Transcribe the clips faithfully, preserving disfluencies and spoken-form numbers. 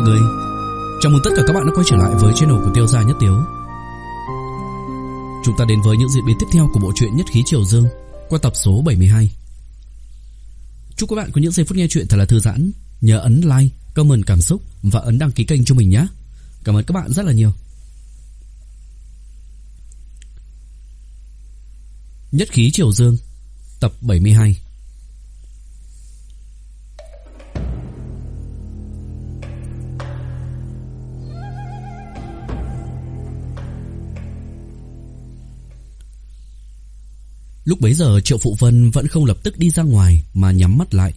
mọi người. Chào mừng tất cả các bạn đã quay trở lại với channel của Tiêu Gia Nhất Tiếu. Chúng ta đến với những diễn biến tiếp theo của bộ truyện Nhất Khí Triều Dương qua tập số bảy mươi hai. Chúc các bạn có những giây phút nghe truyện thật là thư giãn. Nhớ ấn like, comment cảm xúc và ấn đăng ký kênh cho mình nhé. Cảm ơn các bạn rất là nhiều. Nhất Khí Triều Dương tập bảy mươi hai. Lúc bấy giờ Triệu Phụ Vân vẫn không lập tức đi ra ngoài mà nhắm mắt lại.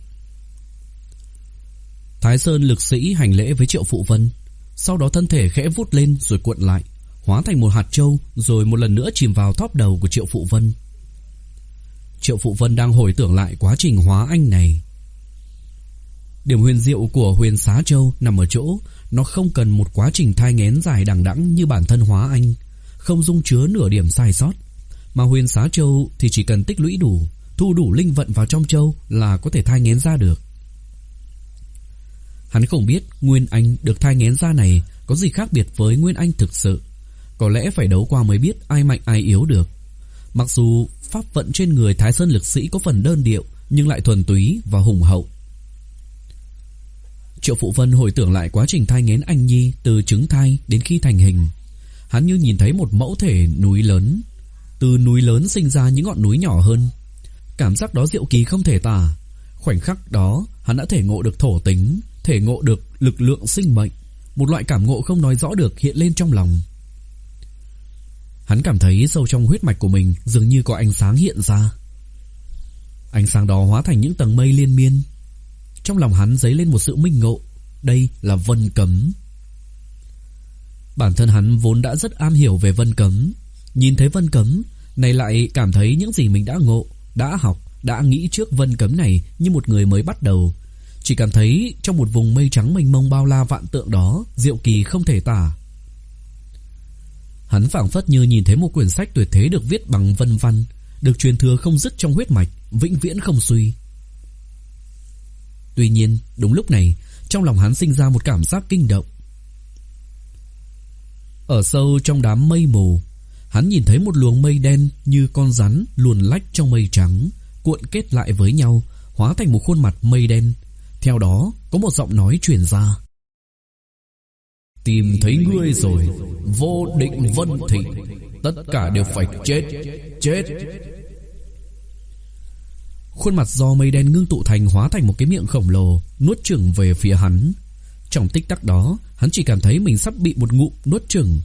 Thái Sơn lực sĩ hành lễ với Triệu Phụ Vân, sau đó thân thể khẽ vút lên rồi cuộn lại, hóa thành một hạt châu rồi một lần nữa chìm vào thóp đầu của Triệu Phụ Vân. Triệu Phụ Vân đang hồi tưởng lại quá trình hóa anh này. Điểm huyền diệu của huyền xá châu nằm ở chỗ nó không cần một quá trình thai nghén dài đằng đẵng như bản thân hóa anh, không dung chứa nửa điểm sai sót. Mà huyền xá châu thì chỉ cần tích lũy đủ, thu đủ linh vận vào trong châu là có thể thai nghén ra được. Hắn không biết nguyên anh được thai nghén ra này có gì khác biệt với nguyên anh thực sự. Có lẽ phải đấu qua mới biết ai mạnh ai yếu được. Mặc dù pháp vận trên người Thái Sơn lực sĩ có phần đơn điệu, nhưng lại thuần túy và hùng hậu. Triệu Phụ Vân hồi tưởng lại quá trình thai nghén anh nhi từ trứng thai đến khi thành hình. Hắn như nhìn thấy một mẫu thể núi lớn, từ núi lớn sinh ra những ngọn núi nhỏ hơn. Cảm giác đó diệu kỳ không thể tả. Khoảnh khắc đó hắn đã thể ngộ được thổ tính, thể ngộ được lực lượng sinh mệnh. Một loại cảm ngộ không nói rõ được hiện lên trong lòng. Hắn cảm thấy sâu trong huyết mạch của mình dường như có ánh sáng hiện ra. Ánh sáng đó hóa thành những tầng mây liên miên. Trong lòng hắn dấy lên một sự minh ngộ. Đây là vân cấm. Bản thân hắn vốn đã rất am hiểu về vân cấm. Nhìn thấy vân cấm này lại cảm thấy những gì mình đã ngộ, đã học, đã nghĩ trước vân cấm này như một người mới bắt đầu. Chỉ cảm thấy trong một vùng mây trắng mênh mông bao la vạn tượng đó diệu kỳ không thể tả. Hắn phảng phất như nhìn thấy một quyển sách tuyệt thế được viết bằng vân văn, được truyền thừa không dứt trong huyết mạch, vĩnh viễn không suy. Tuy nhiên đúng lúc này, trong lòng hắn sinh ra một cảm giác kinh động. Ở sâu trong đám mây mù, hắn nhìn thấy một luồng mây đen như con rắn luồn lách trong mây trắng, cuộn kết lại với nhau, hóa thành một khuôn mặt mây đen. Theo đó có một giọng nói truyền ra: "Tìm thấy ngươi rồi, Vô Định Vân Thị, tất cả đều phải chết, chết." Khuôn mặt do mây đen ngưng tụ thành hóa thành một cái miệng khổng lồ, nuốt chửng về phía hắn. Trong tích tắc đó, hắn chỉ cảm thấy mình sắp bị một ngụm nuốt chửng.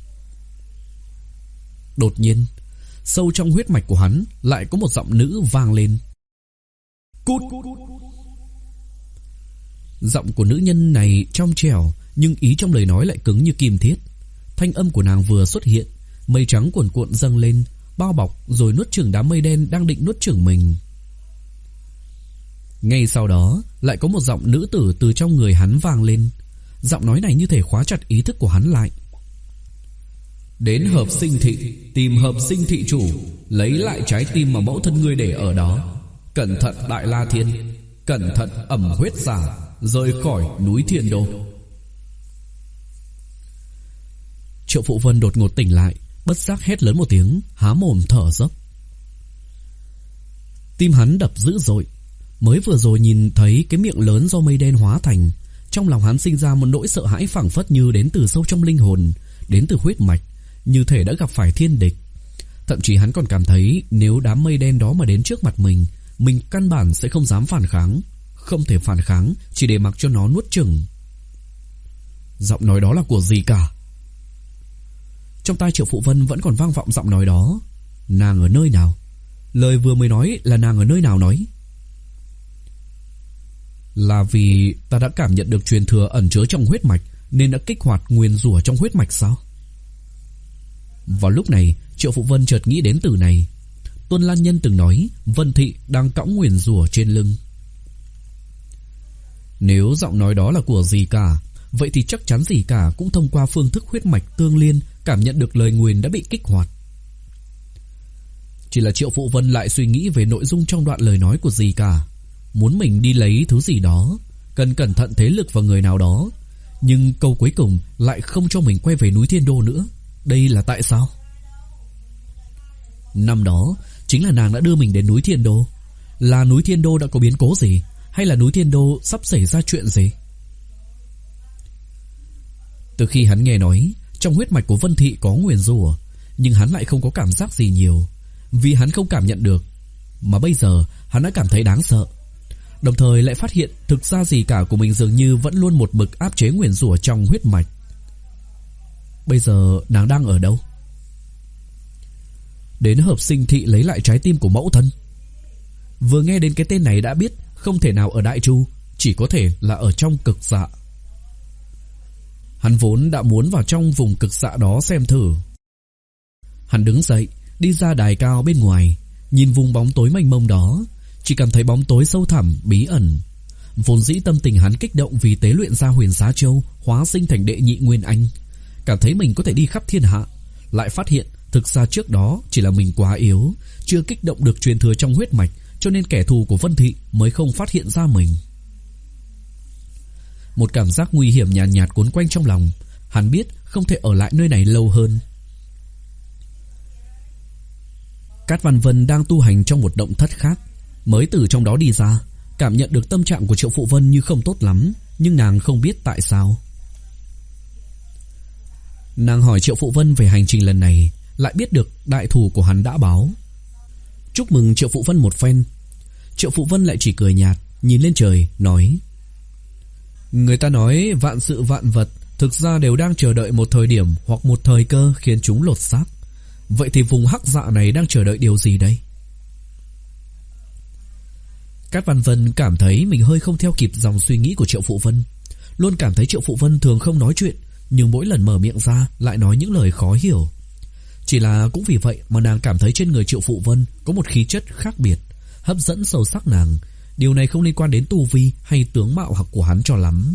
Đột nhiên, sâu trong huyết mạch của hắn lại có một giọng nữ vang lên: "Cút!" Giọng của nữ nhân này trong trẻo, nhưng ý trong lời nói lại cứng như kim thiết. Thanh âm của nàng vừa xuất hiện, mây trắng cuồn cuộn dâng lên, bao bọc rồi nuốt chửng đám mây đen đang định nuốt chửng mình. Ngay sau đó, lại có một giọng nữ tử từ trong người hắn vang lên. Giọng nói này như thể khóa chặt ý thức của hắn lại: "Đến Hợp Sinh Thị, tìm Hợp Sinh Thị chủ, lấy lại trái tim mà mẫu thân ngươi để ở đó. Cẩn thận Đại La Thiên, cẩn thận ẩm huyết giả, rời khỏi núi Thiên Đô." Triệu Phụ Vân đột ngột tỉnh lại, bất giác hét lớn một tiếng, há mồm thở dốc. Tim hắn đập dữ dội. Mới vừa rồi nhìn thấy cái miệng lớn do mây đen hóa thành, trong lòng hắn sinh ra một nỗi sợ hãi phảng phất như đến từ sâu trong linh hồn, đến từ huyết mạch, như thể đã gặp phải thiên địch. Thậm chí hắn còn cảm thấy nếu đám mây đen đó mà đến trước mặt mình, mình căn bản sẽ không dám phản kháng. Không thể phản kháng, chỉ để mặc cho nó nuốt chửng. Giọng nói đó là của gì cả? Trong tai Triệu Phụ Vân vẫn còn vang vọng giọng nói đó. Nàng ở nơi nào? Lời vừa mới nói là nàng ở nơi nào nói? Là vì ta đã cảm nhận được truyền thừa ẩn chứa trong huyết mạch nên đã kích hoạt nguyền rủa trong huyết mạch sao? Vào lúc này, Triệu Phụ Vân chợt nghĩ đến từ này. Tuân Lan Nhân từng nói Vân Thị đang cõng nguyền rủa trên lưng. Nếu giọng nói đó là của gì cả, vậy thì chắc chắn gì cả cũng thông qua phương thức huyết mạch tương liên cảm nhận được lời nguyền đã bị kích hoạt. Chỉ là Triệu Phụ Vân lại suy nghĩ về nội dung trong đoạn lời nói của gì cả. Muốn mình đi lấy thứ gì đó, cần cẩn thận thế lực và người nào đó. Nhưng câu cuối cùng lại không cho mình quay về núi Thiên Đô nữa. Đây là tại sao? Năm đó chính là nàng đã đưa mình đến núi Thiên Đô. Là núi Thiên Đô đã có biến cố gì, hay là núi Thiên Đô sắp xảy ra chuyện gì? Từ khi hắn nghe nói trong huyết mạch của Vân Thị có nguyền rủa, nhưng hắn lại không có cảm giác gì nhiều, vì hắn không cảm nhận được. Mà bây giờ hắn đã cảm thấy đáng sợ, đồng thời lại phát hiện thực ra gì cả của mình dường như vẫn luôn một mực áp chế nguyền rủa trong huyết mạch. Bây giờ nàng đang ở đâu? Đến Hợp Sinh Thị lấy lại trái tim của mẫu thân. Vừa nghe đến cái tên này đã biết không thể nào ở Đại Chu, chỉ có thể là ở trong Cực Dạ. Hắn vốn đã muốn vào trong vùng Cực Dạ đó xem thử. Hắn đứng dậy, đi ra đài cao bên ngoài, nhìn vùng bóng tối mênh mông đó, chỉ cảm thấy bóng tối sâu thẳm, bí ẩn. Vốn dĩ tâm tình hắn kích động vì tế luyện ra Huyền Xá Châu, hóa sinh thành đệ nhị Nguyên Anh, cảm thấy mình có thể đi khắp thiên hạ, lại phát hiện thực ra trước đó chỉ là mình quá yếu, chưa kích động được truyền thừa trong huyết mạch, cho nên kẻ thù của Vân Thị mới không phát hiện ra mình. Một cảm giác nguy hiểm nhàn nhạt, nhạt cuốn quanh trong lòng. Hắn biết không thể ở lại nơi này lâu hơn. Cát Văn Vân đang tu hành trong một động thất khác, mới từ trong đó đi ra, cảm nhận được tâm trạng của Triệu Phụ Vân như không tốt lắm, nhưng nàng không biết tại sao. Nàng hỏi Triệu Phụ Vân về hành trình lần này, lại biết được đại thù của hắn đã báo. Chúc mừng Triệu Phụ Vân một phen. Triệu Phụ Vân lại chỉ cười nhạt, nhìn lên trời, nói: người ta nói vạn sự vạn vật thực ra đều đang chờ đợi một thời điểm hoặc một thời cơ khiến chúng lột xác. Vậy thì vùng hắc dạ này đang chờ đợi điều gì đây? Cát Văn Vân cảm thấy mình hơi không theo kịp dòng suy nghĩ của Triệu Phụ Vân. Luôn cảm thấy Triệu Phụ Vân thường không nói chuyện, nhưng mỗi lần mở miệng ra lại nói những lời khó hiểu. Chỉ là cũng vì vậy mà nàng cảm thấy trên người Triệu Phụ Vân có một khí chất khác biệt, hấp dẫn sâu sắc nàng. Điều này không liên quan đến tu vi hay tướng mạo học của hắn cho lắm.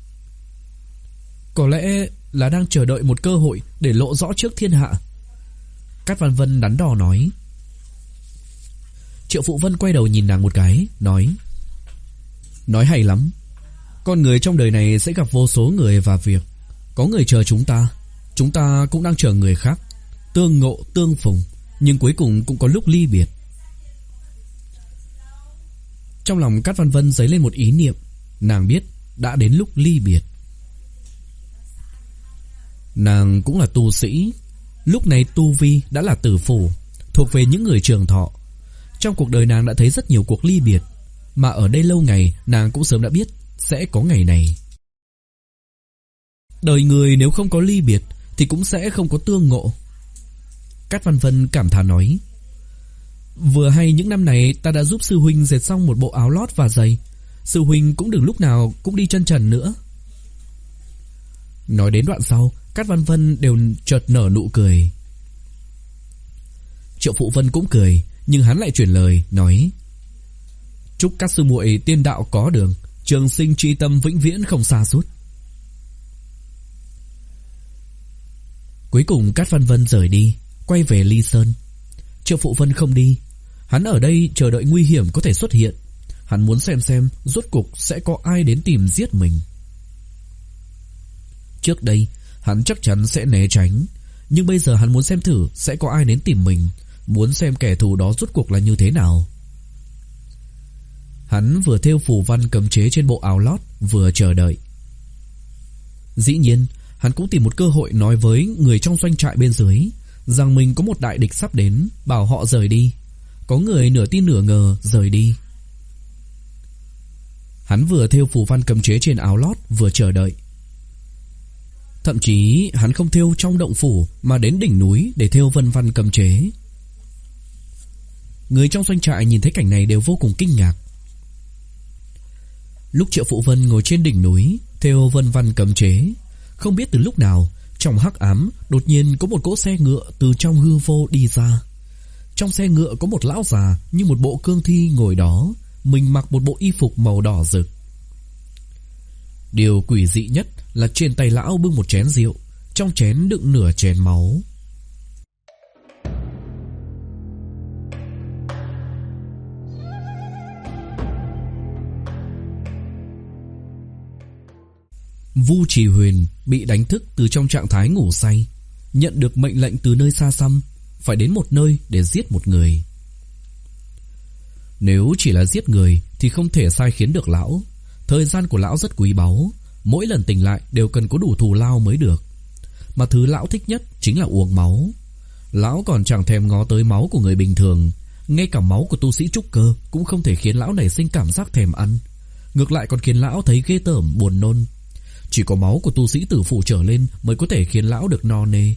Có lẽ là đang chờ đợi một cơ hội để lộ rõ trước thiên hạ. Cát Văn Vân đắn đo nói. Triệu Phụ Vân quay đầu nhìn nàng một cái, nói: nói hay lắm. Con người trong đời này sẽ gặp vô số người và việc. Có người chờ chúng ta, chúng ta cũng đang chờ người khác. Tương ngộ tương phùng, nhưng cuối cùng cũng có lúc ly biệt. Trong lòng Cát Văn Vân dấy lên một ý niệm. Nàng biết đã đến lúc ly biệt. Nàng cũng là tu sĩ. Lúc này tu vi đã là tử phủ, thuộc về những người trường thọ. Trong cuộc đời nàng đã thấy rất nhiều cuộc ly biệt, mà ở đây lâu ngày nàng cũng sớm đã biết sẽ có ngày này. Đời người nếu không có ly biệt thì cũng sẽ không có tương ngộ. Cát Văn Vân cảm thán nói: vừa hay những năm này ta đã giúp sư huynh dệt xong một bộ áo lót và giày. Sư huynh cũng đừng lúc nào cũng đi chân trần nữa. Nói đến đoạn sau, Cát Văn Vân đều chợt nở nụ cười. Triệu Phụ Vân cũng cười, nhưng hắn lại chuyển lời nói: chúc các sư muội tiên đạo có đường, trường sinh tri tâm vĩnh viễn không xa sút. Cuối cùng Cát Văn Vân rời đi, quay về Ly Sơn. Triệu Phụ Vân không đi. Hắn ở đây chờ đợi nguy hiểm có thể xuất hiện. Hắn muốn xem xem rốt cuộc sẽ có ai đến tìm giết mình. Trước đây hắn chắc chắn sẽ né tránh, nhưng bây giờ hắn muốn xem thử sẽ có ai đến tìm mình, muốn xem kẻ thù đó rốt cuộc là như thế nào. Hắn vừa thêu phù văn cấm chế trên bộ áo lót, vừa chờ đợi. Dĩ nhiên hắn cũng tìm một cơ hội nói với người trong doanh trại bên dưới rằng mình có một đại địch sắp đến, bảo họ rời đi. Có người nửa tin nửa ngờ rời đi. Hắn vừa thêu phù văn cấm chế trên áo lót, vừa chờ đợi. Thậm chí hắn không thêu trong động phủ mà đến đỉnh núi để thêu vân văn cấm chế. Người trong doanh trại nhìn thấy cảnh này đều vô cùng kinh ngạc. Lúc Triệu Phụ Vân ngồi trên đỉnh núi thêu vân văn cấm chế, không biết từ lúc nào trong hắc ám đột nhiên có một cỗ xe ngựa từ trong hư vô đi ra. Trong xe ngựa có một lão già như một bộ cương thi ngồi đó, mình mặc một bộ y phục màu đỏ rực. Điều quỷ dị nhất là trên tay lão bưng một chén rượu, trong chén đựng nửa chén máu. Vu Trì Huyền bị đánh thức từ trong trạng thái ngủ say, nhận được mệnh lệnh từ nơi xa xăm phải đến một nơi để giết một người. Nếu chỉ là giết người thì không thể sai khiến được lão. Thời gian của lão rất quý báu, mỗi lần tỉnh lại đều cần có đủ thù lao mới được. Mà thứ lão thích nhất chính là uống máu. Lão còn chẳng thèm ngó tới máu của người bình thường. Ngay cả máu của tu sĩ trúc cơ cũng không thể khiến lão nảy sinh cảm giác thèm ăn, ngược lại còn khiến lão thấy ghê tởm buồn nôn. Chỉ có máu của tu sĩ tử phụ trở lên mới có thể khiến lão được no nê.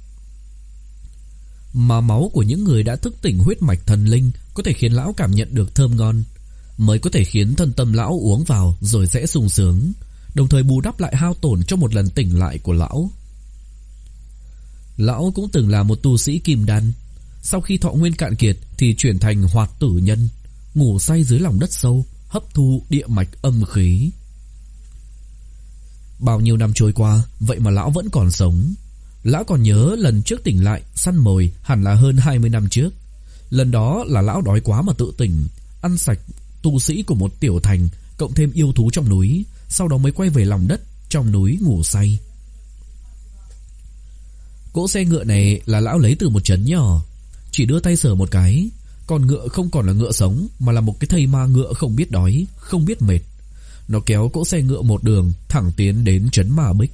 Mà máu của những người đã thức tỉnh huyết mạch thần linh có thể khiến lão cảm nhận được thơm ngon, mới có thể khiến thân tâm lão uống vào rồi sẽ sung sướng, đồng thời bù đắp lại hao tổn cho một lần tỉnh lại của lão. Lão cũng từng là một tu sĩ kim đan, sau khi thọ nguyên cạn kiệt thì chuyển thành hoạt tử nhân, ngủ say dưới lòng đất sâu, hấp thu địa mạch âm khí. Bao nhiêu năm trôi qua, vậy mà lão vẫn còn sống. Lão còn nhớ lần trước tỉnh lại săn mồi hẳn là hơn hai mươi năm trước. Lần đó là lão đói quá mà tự tỉnh, ăn sạch tu sĩ của một tiểu thành, cộng thêm yêu thú trong núi, sau đó mới quay về lòng đất trong núi ngủ say. Cỗ xe ngựa này là lão lấy từ một trấn nhỏ, chỉ đưa tay sờ một cái, con ngựa không còn là ngựa sống mà là một cái thây ma ngựa không biết đói, không biết mệt. Nó kéo cỗ xe ngựa một đường thẳng tiến đến trấn Ma Bích.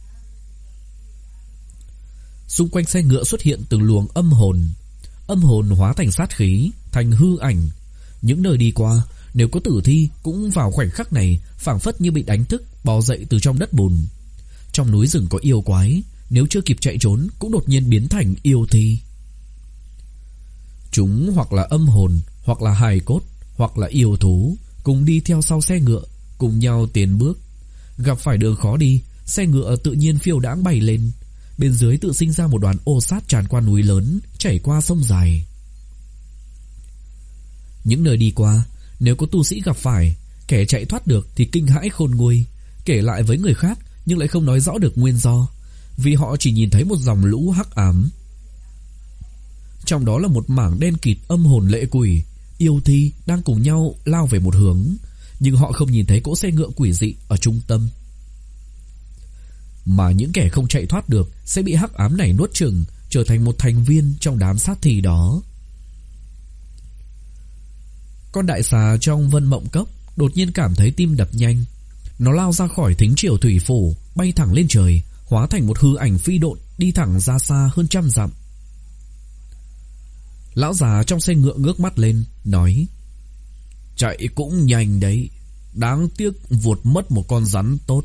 Xung quanh xe ngựa xuất hiện từng luồng âm hồn. Âm hồn hóa thành sát khí, thành hư ảnh. Những nơi đi qua, nếu có tử thi cũng vào khoảnh khắc này phảng phất như bị đánh thức, bò dậy từ trong đất bùn. Trong núi rừng có yêu quái, nếu chưa kịp chạy trốn cũng đột nhiên biến thành yêu thi. Chúng hoặc là âm hồn, hoặc là hài cốt, hoặc là yêu thú, cùng đi theo sau xe ngựa, cùng nhau tiến bước. Gặp phải đường khó đi, xe ngựa tự nhiên phiêu đãng bay lên. Bên dưới tự sinh ra một đoàn ô sát tràn qua núi lớn, chảy qua sông dài. Những nơi đi qua, nếu có tu sĩ gặp phải, kẻ chạy thoát được thì kinh hãi khôn nguôi, kể lại với người khác nhưng lại không nói rõ được nguyên do, vì họ chỉ nhìn thấy một dòng lũ hắc ám. Trong đó là một mảng đen kịt âm hồn lệ quỷ, yêu thi đang cùng nhau lao về một hướng, nhưng họ không nhìn thấy cỗ xe ngựa quỷ dị ở trung tâm. Mà những kẻ không chạy thoát được sẽ bị hắc ám này nuốt chửng, trở thành một thành viên trong đám sát thi đó. Con đại xà trong Vân Mộng Cốc đột nhiên cảm thấy tim đập nhanh. Nó lao ra khỏi thính triều thủy phủ, bay thẳng lên trời, hóa thành một hư ảnh phi độn, đi thẳng ra xa hơn trăm dặm. Lão già trong xe ngựa ngước mắt lên, nói: chạy cũng nhanh đấy, đáng tiếc vụt mất một con rắn tốt.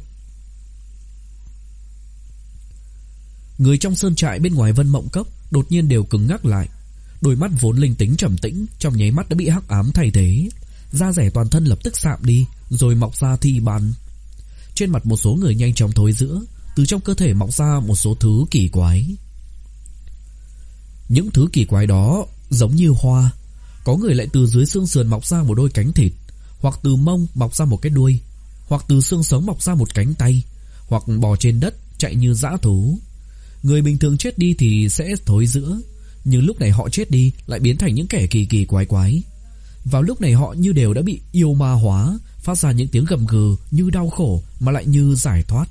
Người trong sơn trại bên ngoài Vân Mộng Cốc đột nhiên đều cứng ngắc lại. Đôi mắt vốn linh tính trầm tĩnh trong nháy mắt đã bị hắc ám thay thế. Da rẻ toàn thân lập tức sạm đi, rồi mọc ra thi ban. Trên mặt một số người nhanh chóng thối rữa, từ trong cơ thể mọc ra một số thứ kỳ quái. Những thứ kỳ quái đó giống như hoa. Có người lại từ dưới xương sườn mọc ra một đôi cánh thịt, hoặc từ mông mọc ra một cái đuôi, hoặc từ xương sống mọc ra một cánh tay, hoặc bò trên đất chạy như dã thú. Người bình thường chết đi thì sẽ thối rữa, nhưng lúc này họ chết đi lại biến thành những kẻ kỳ kỳ quái quái. Vào lúc này họ như đều đã bị yêu ma hóa, phát ra những tiếng gầm gừ như đau khổ mà lại như giải thoát.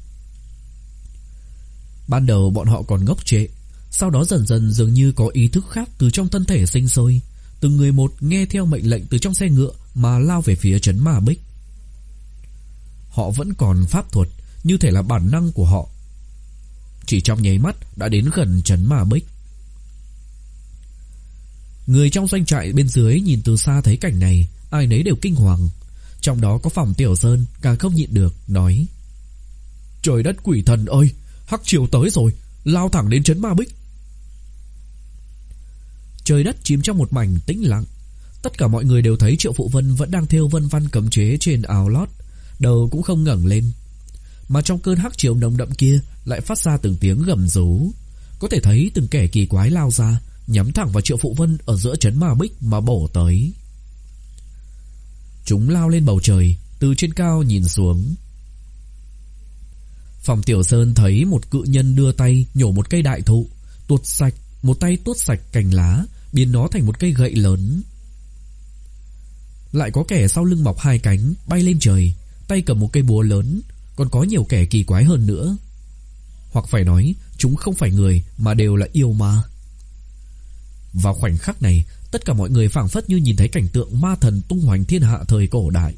Ban đầu bọn họ còn ngốc trệ, sau đó dần dần dường như có ý thức khác từ trong thân thể sinh sôi, từng người một nghe theo mệnh lệnh từ trong xe ngựa mà lao về phía trấn Ma Bích. Họ vẫn còn pháp thuật, như thể là bản năng của họ. Chỉ trong nháy mắt đã đến gần trấn Ma Bích. Người trong doanh trại bên dưới nhìn từ xa thấy cảnh này, ai nấy đều kinh hoàng. Trong đó có Phòng Tiểu Sơn càng không nhịn được, nói: trời đất quỷ thần ơi, hắc triều tới rồi, lao thẳng đến trấn Ma Bích. Trời đất chìm trong một mảnh tĩnh lặng. Tất cả mọi người đều thấy Triệu Phụ Vân vẫn đang thêu vân văn cấm chế trên áo lót, đầu cũng không ngẩng lên. Mà trong cơn hắc triều nồng đậm kia lại phát ra từng tiếng gầm rú. Có thể thấy từng kẻ kỳ quái lao ra, nhắm thẳng vào Triệu Phụ Vân ở giữa trấn Ma Bích mà bổ tới. Chúng lao lên bầu trời, từ trên cao nhìn xuống. Phòng Tiểu Sơn thấy một cự nhân đưa tay nhổ một cây đại thụ, tuột sạch, một tay tuốt sạch cành lá, biến nó thành một cây gậy lớn. Lại có kẻ sau lưng mọc hai cánh, bay lên trời, tay cầm một cây búa lớn, còn có nhiều kẻ kỳ quái hơn nữa. Hoặc phải nói, chúng không phải người mà đều là yêu ma. Vào khoảnh khắc này, tất cả mọi người phảng phất như nhìn thấy cảnh tượng ma thần tung hoành thiên hạ thời cổ đại.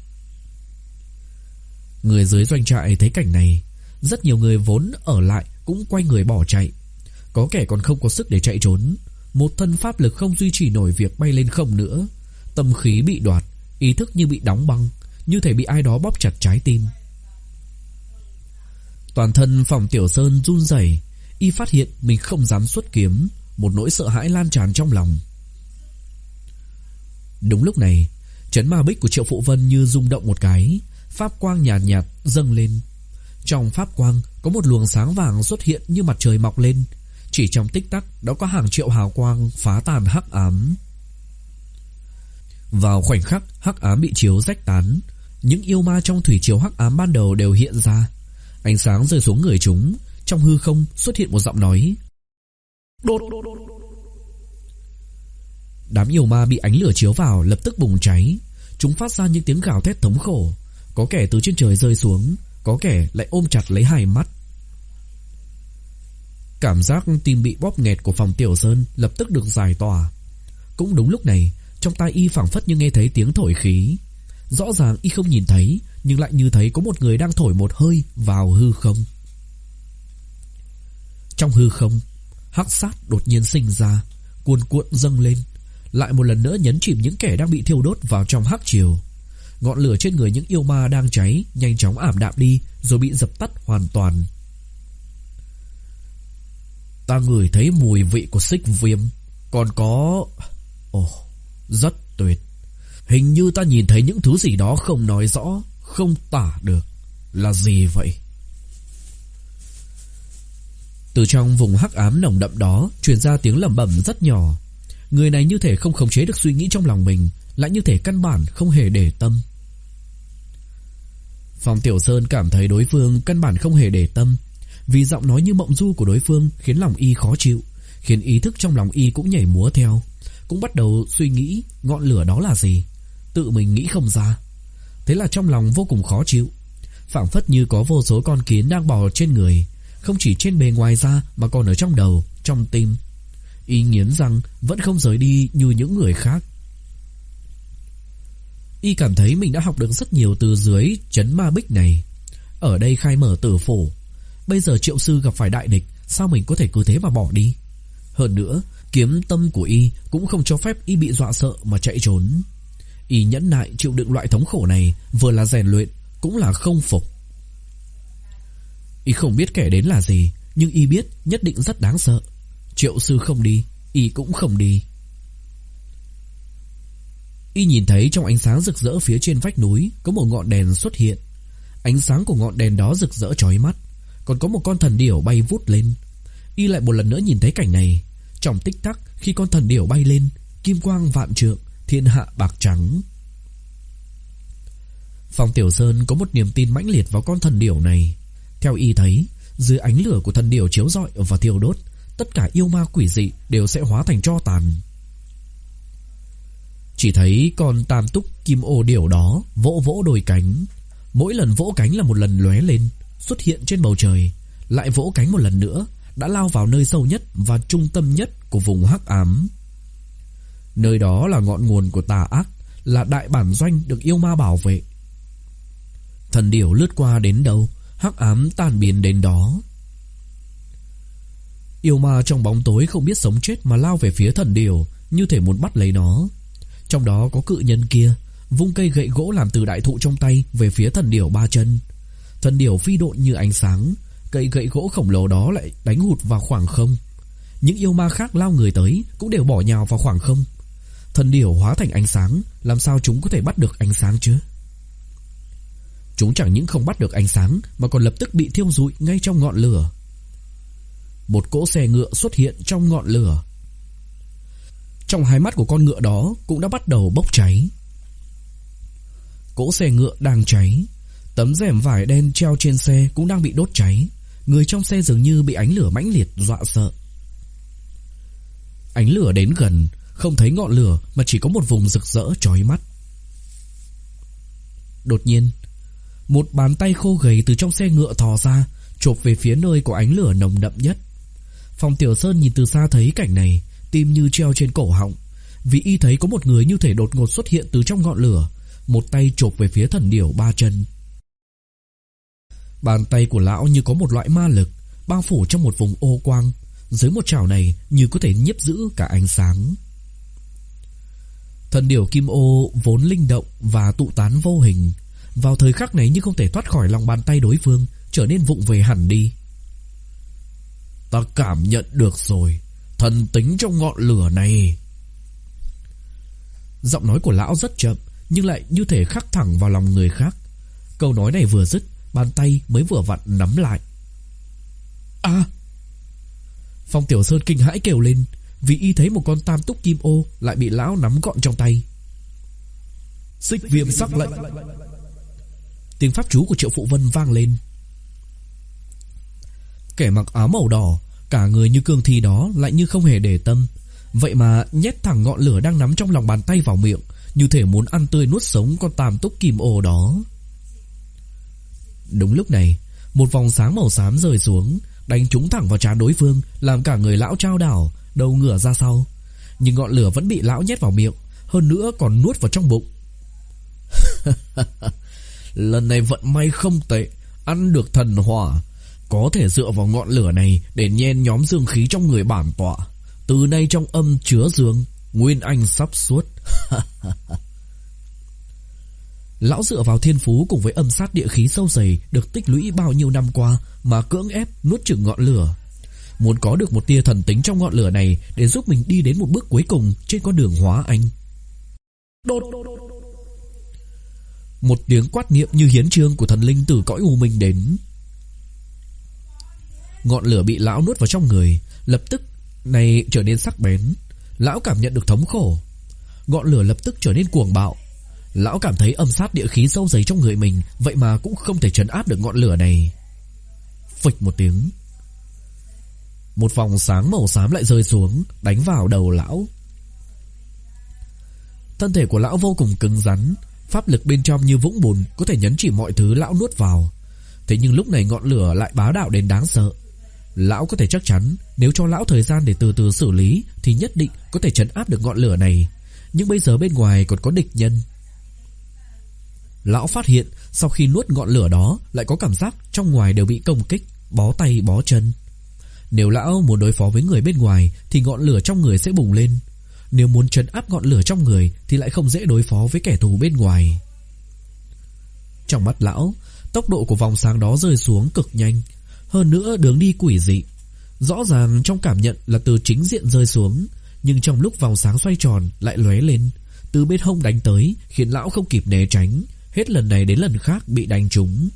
Người dưới doanh trại thấy cảnh này, rất nhiều người vốn ở lại cũng quay người bỏ chạy. Có kẻ còn không có sức để chạy trốn, một thân pháp lực không duy trì nổi việc bay lên không nữa. Tâm khí bị đoạt, ý thức như bị đóng băng, như thể bị ai đó bóp chặt trái tim. Toàn thân Phòng Tiểu Sơn run rẩy, y phát hiện mình không dám xuất kiếm, một nỗi sợ hãi lan tràn trong lòng. Đúng lúc này, trấn ma bích của Triệu Phụ Vân như rung động một cái, pháp quang nhạt nhạt dâng lên. Trong pháp quang có một luồng sáng vàng xuất hiện như mặt trời mọc lên. Chỉ trong tích tắc đã có hàng triệu hào quang phá tan hắc ám. Vào khoảnh khắc hắc ám bị chiếu rách tán, những yêu ma trong thủy triều hắc ám ban đầu đều hiện ra. Ánh sáng rơi xuống người chúng. Trong hư không xuất hiện một giọng nói. Đột! Đám yêu ma bị ánh lửa chiếu vào lập tức bùng cháy. Chúng phát ra những tiếng gào thét thống khổ. Có kẻ từ trên trời rơi xuống, có kẻ lại ôm chặt lấy hai mắt. Cảm giác tim bị bóp nghẹt của Phòng Tiểu Sơn lập tức được giải tỏa. Cũng đúng lúc này, trong tai y phảng phất như nghe thấy tiếng thổi khí. Rõ ràng y không nhìn thấy, nhưng lại như thấy có một người đang thổi một hơi vào hư không. Trong hư không, hắc sát đột nhiên sinh ra, cuồn cuộn dâng lên, lại một lần nữa nhấn chìm những kẻ đang bị thiêu đốt vào trong hắc triều. Ngọn lửa trên người những yêu ma đang cháy nhanh chóng ảm đạm đi, rồi bị dập tắt hoàn toàn. Ta ngửi thấy mùi vị của xích viêm, còn có... Ồ, oh, rất tuyệt. Hình như ta nhìn thấy những thứ gì đó không nói rõ, không tả được. Là gì vậy? Từ trong vùng hắc ám nồng đậm đó truyền ra tiếng lẩm bẩm rất nhỏ. Người này như thể không khống chế được suy nghĩ trong lòng mình, lại như thể căn bản không hề để tâm. Phòng Tiểu Sơn cảm thấy đối phương căn bản không hề để tâm, vì giọng nói như mộng du của đối phương khiến lòng y khó chịu, khiến ý thức trong lòng y cũng nhảy múa theo, cũng bắt đầu suy nghĩ ngọn lửa đó là gì. Tự mình nghĩ không ra. Thế là trong lòng vô cùng khó chịu, phảng phất như có vô số con kiến đang bò trên người, không chỉ trên bề ngoài da mà còn ở trong đầu, trong tim. Y nghiến răng vẫn không rời đi như những người khác. Y cảm thấy mình đã học được rất nhiều từ dưới trấn ma bích này. Ở đây khai mở tử phủ. Bây giờ Triệu sư gặp phải đại địch, sao mình có thể cứ thế mà bỏ đi? Hơn nữa, kiếm tâm của y cũng không cho phép y bị dọa sợ mà chạy trốn. Y nhẫn nại chịu đựng loại thống khổ này, vừa là rèn luyện, cũng là không phục. Y không biết kẻ đến là gì, nhưng y biết nhất định rất đáng sợ. Triệu sư không đi, y cũng không đi. Y nhìn thấy trong ánh sáng rực rỡ phía trên vách núi có một ngọn đèn xuất hiện. Ánh sáng của ngọn đèn đó rực rỡ chói mắt, còn có một con thần điểu bay vút lên. Y lại một lần nữa nhìn thấy cảnh này. Trong tích tắc, khi con thần điểu bay lên, kim quang vạn trượng, thiên hạ bạc trắng. Phòng Tiểu Sơn có một niềm tin mãnh liệt vào con thần điểu này. Theo y thấy, dưới ánh lửa của thần điểu chiếu rọi và thiêu đốt, tất cả yêu ma quỷ dị đều sẽ hóa thành tro tàn. Chỉ thấy con tam túc kim ô điểu đó vỗ vỗ đôi cánh. Mỗi lần vỗ cánh là một lần lóe lên, xuất hiện trên bầu trời, lại vỗ cánh một lần nữa, đã lao vào nơi sâu nhất và trung tâm nhất của vùng hắc ám. Nơi đó là ngọn nguồn của tà ác, là đại bản doanh được yêu ma bảo vệ. Thần điểu lướt qua đến đâu, hắc ám tan biến đến đó. Yêu ma trong bóng tối không biết sống chết mà lao về phía thần điểu, như thể muốn bắt lấy nó. Trong đó có cự nhân kia vung cây gậy gỗ làm từ đại thụ trong tay về phía thần điểu ba chân. Thần điểu phi độn như ánh sáng, cây gậy gỗ khổng lồ đó lại đánh hụt vào khoảng không. Những yêu ma khác lao người tới cũng đều bỏ nhào vào khoảng không. Thần điểu hóa thành ánh sáng, làm sao chúng có thể bắt được ánh sáng chứ? Chúng chẳng những không bắt được ánh sáng mà còn lập tức bị thiêu rụi ngay trong ngọn lửa. Một cỗ xe ngựa xuất hiện trong ngọn lửa. Trong hai mắt của con ngựa đó cũng đã bắt đầu bốc cháy. Cỗ xe ngựa đang cháy, tấm rèm vải đen treo trên xe cũng đang bị đốt cháy. Người trong xe dường như bị ánh lửa mãnh liệt dọa sợ. Ánh lửa đến gần, không thấy ngọn lửa mà chỉ có một vùng rực rỡ chói mắt. Đột nhiên, Một bàn tay khô gầy từ trong xe ngựa thò ra, chộp về phía nơi có ánh lửa nồng đậm nhất. Phong Tiểu Sơn nhìn từ xa thấy cảnh này, tim như treo trên cổ họng, vì y thấy có một người như thể đột ngột xuất hiện từ trong ngọn lửa, một tay chộp về phía thần điểu ba chân. Bàn tay của lão như có một loại ma lực bao phủ trong một vùng ô quang, dưới một chảo này như có thể nhiếp giữ cả ánh sáng. Thần điểu kim ô vốn linh động và tụ tán vô hình, vào thời khắc này như không thể thoát khỏi lòng bàn tay đối phương, trở nên vụng về hẳn đi. Ta cảm nhận được rồi, thần tính trong ngọn lửa này. Giọng nói của lão rất chậm, nhưng lại như thể khắc thẳng vào lòng người khác. Câu nói này vừa dứt, bàn tay mới vừa vặn nắm lại. À! Phong Tiểu Sơn kinh hãi kêu lên, vì y thấy một con tam túc kim ô lại bị lão nắm gọn trong tay. Xích viêm sắc lệnh. Tiếng pháp chú của Triệu Phụ Vân vang lên. Kẻ mặc áo màu đỏ, cả người như cương thi đó lại như không hề để tâm, vậy mà nhét thẳng ngọn lửa đang nắm trong lòng bàn tay vào miệng, như thể muốn ăn tươi nuốt sống con tam túc kim ô đó. Đúng lúc này, một vòng sáng màu xám rơi xuống, đánh trúng thẳng vào trán đối phương, làm cả người lão chao đảo, đầu ngửa ra sau. Nhưng ngọn lửa vẫn bị lão nhét vào miệng, hơn nữa còn nuốt vào trong bụng. Lần này vận may không tệ, ăn được thần hỏa, có thể dựa vào ngọn lửa này để nhen nhóm dương khí trong người bản tọa. Từ nay trong âm chứa dương, nguyên anh sắp suốt. Lão dựa vào thiên phú cùng với âm sát địa khí sâu dày được tích lũy bao nhiêu năm qua mà cưỡng ép nuốt chửng ngọn lửa, muốn có được một tia thần tính trong ngọn lửa này để giúp mình đi đến một bước cuối cùng trên con đường hóa anh. Đột! Một tiếng quát niệm như hiến chương của thần linh từ cõi u minh đến. Ngọn lửa bị lão nuốt vào trong người, lập tức này trở nên sắc bén. Lão cảm nhận được thống khổ. Ngọn lửa lập tức trở nên cuồng bạo. Lão cảm thấy âm sát địa khí sâu dày trong người mình, vậy mà cũng không thể trấn áp được ngọn lửa này. Phịch một tiếng, một vòng sáng màu xám lại rơi xuống, đánh vào đầu lão. Thân thể của lão vô cùng cứng rắn, pháp lực bên trong như vũng bùn, có thể nhấn chìm mọi thứ lão nuốt vào. Thế nhưng lúc này ngọn lửa lại bá đạo đến đáng sợ. Lão có thể chắc chắn nếu cho lão thời gian để từ từ xử lý thì nhất định có thể trấn áp được ngọn lửa này. Nhưng bây giờ bên ngoài còn có địch nhân. Lão phát hiện sau khi nuốt ngọn lửa đó lại có cảm giác trong ngoài đều bị công kích, bó tay bó chân. Nếu lão muốn đối phó với người bên ngoài thì ngọn lửa trong người sẽ bùng lên. Nếu muốn trấn áp ngọn lửa trong người thì lại không dễ đối phó với kẻ thù bên ngoài. Trong mắt lão, tốc độ của vòng sáng đó rơi xuống cực nhanh, hơn nữa đường đi quỷ dị. Rõ ràng trong cảm nhận là từ chính diện rơi xuống, nhưng trong lúc vòng sáng xoay tròn lại lóe lên, từ bên hông đánh tới, khiến lão không kịp né tránh, hết lần này đến lần khác bị đánh trúng.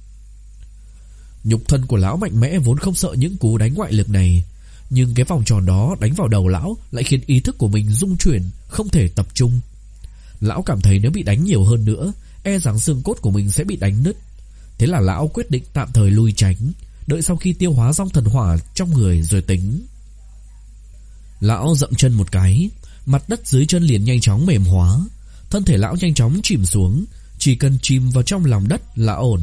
Nhục thân của lão mạnh mẽ vốn không sợ những cú đánh ngoại lực này, nhưng cái vòng tròn đó đánh vào đầu lão lại khiến ý thức của mình rung chuyển, không thể tập trung. Lão cảm thấy nếu bị đánh nhiều hơn nữa, e rằng xương cốt của mình sẽ bị đánh nứt. Thế là lão quyết định tạm thời lui tránh, đợi sau khi tiêu hóa xong thần hỏa trong người rồi tính. Lão dậm chân một cái, mặt đất dưới chân liền nhanh chóng mềm hóa, thân thể lão nhanh chóng chìm xuống, chỉ cần chìm vào trong lòng đất là ổn.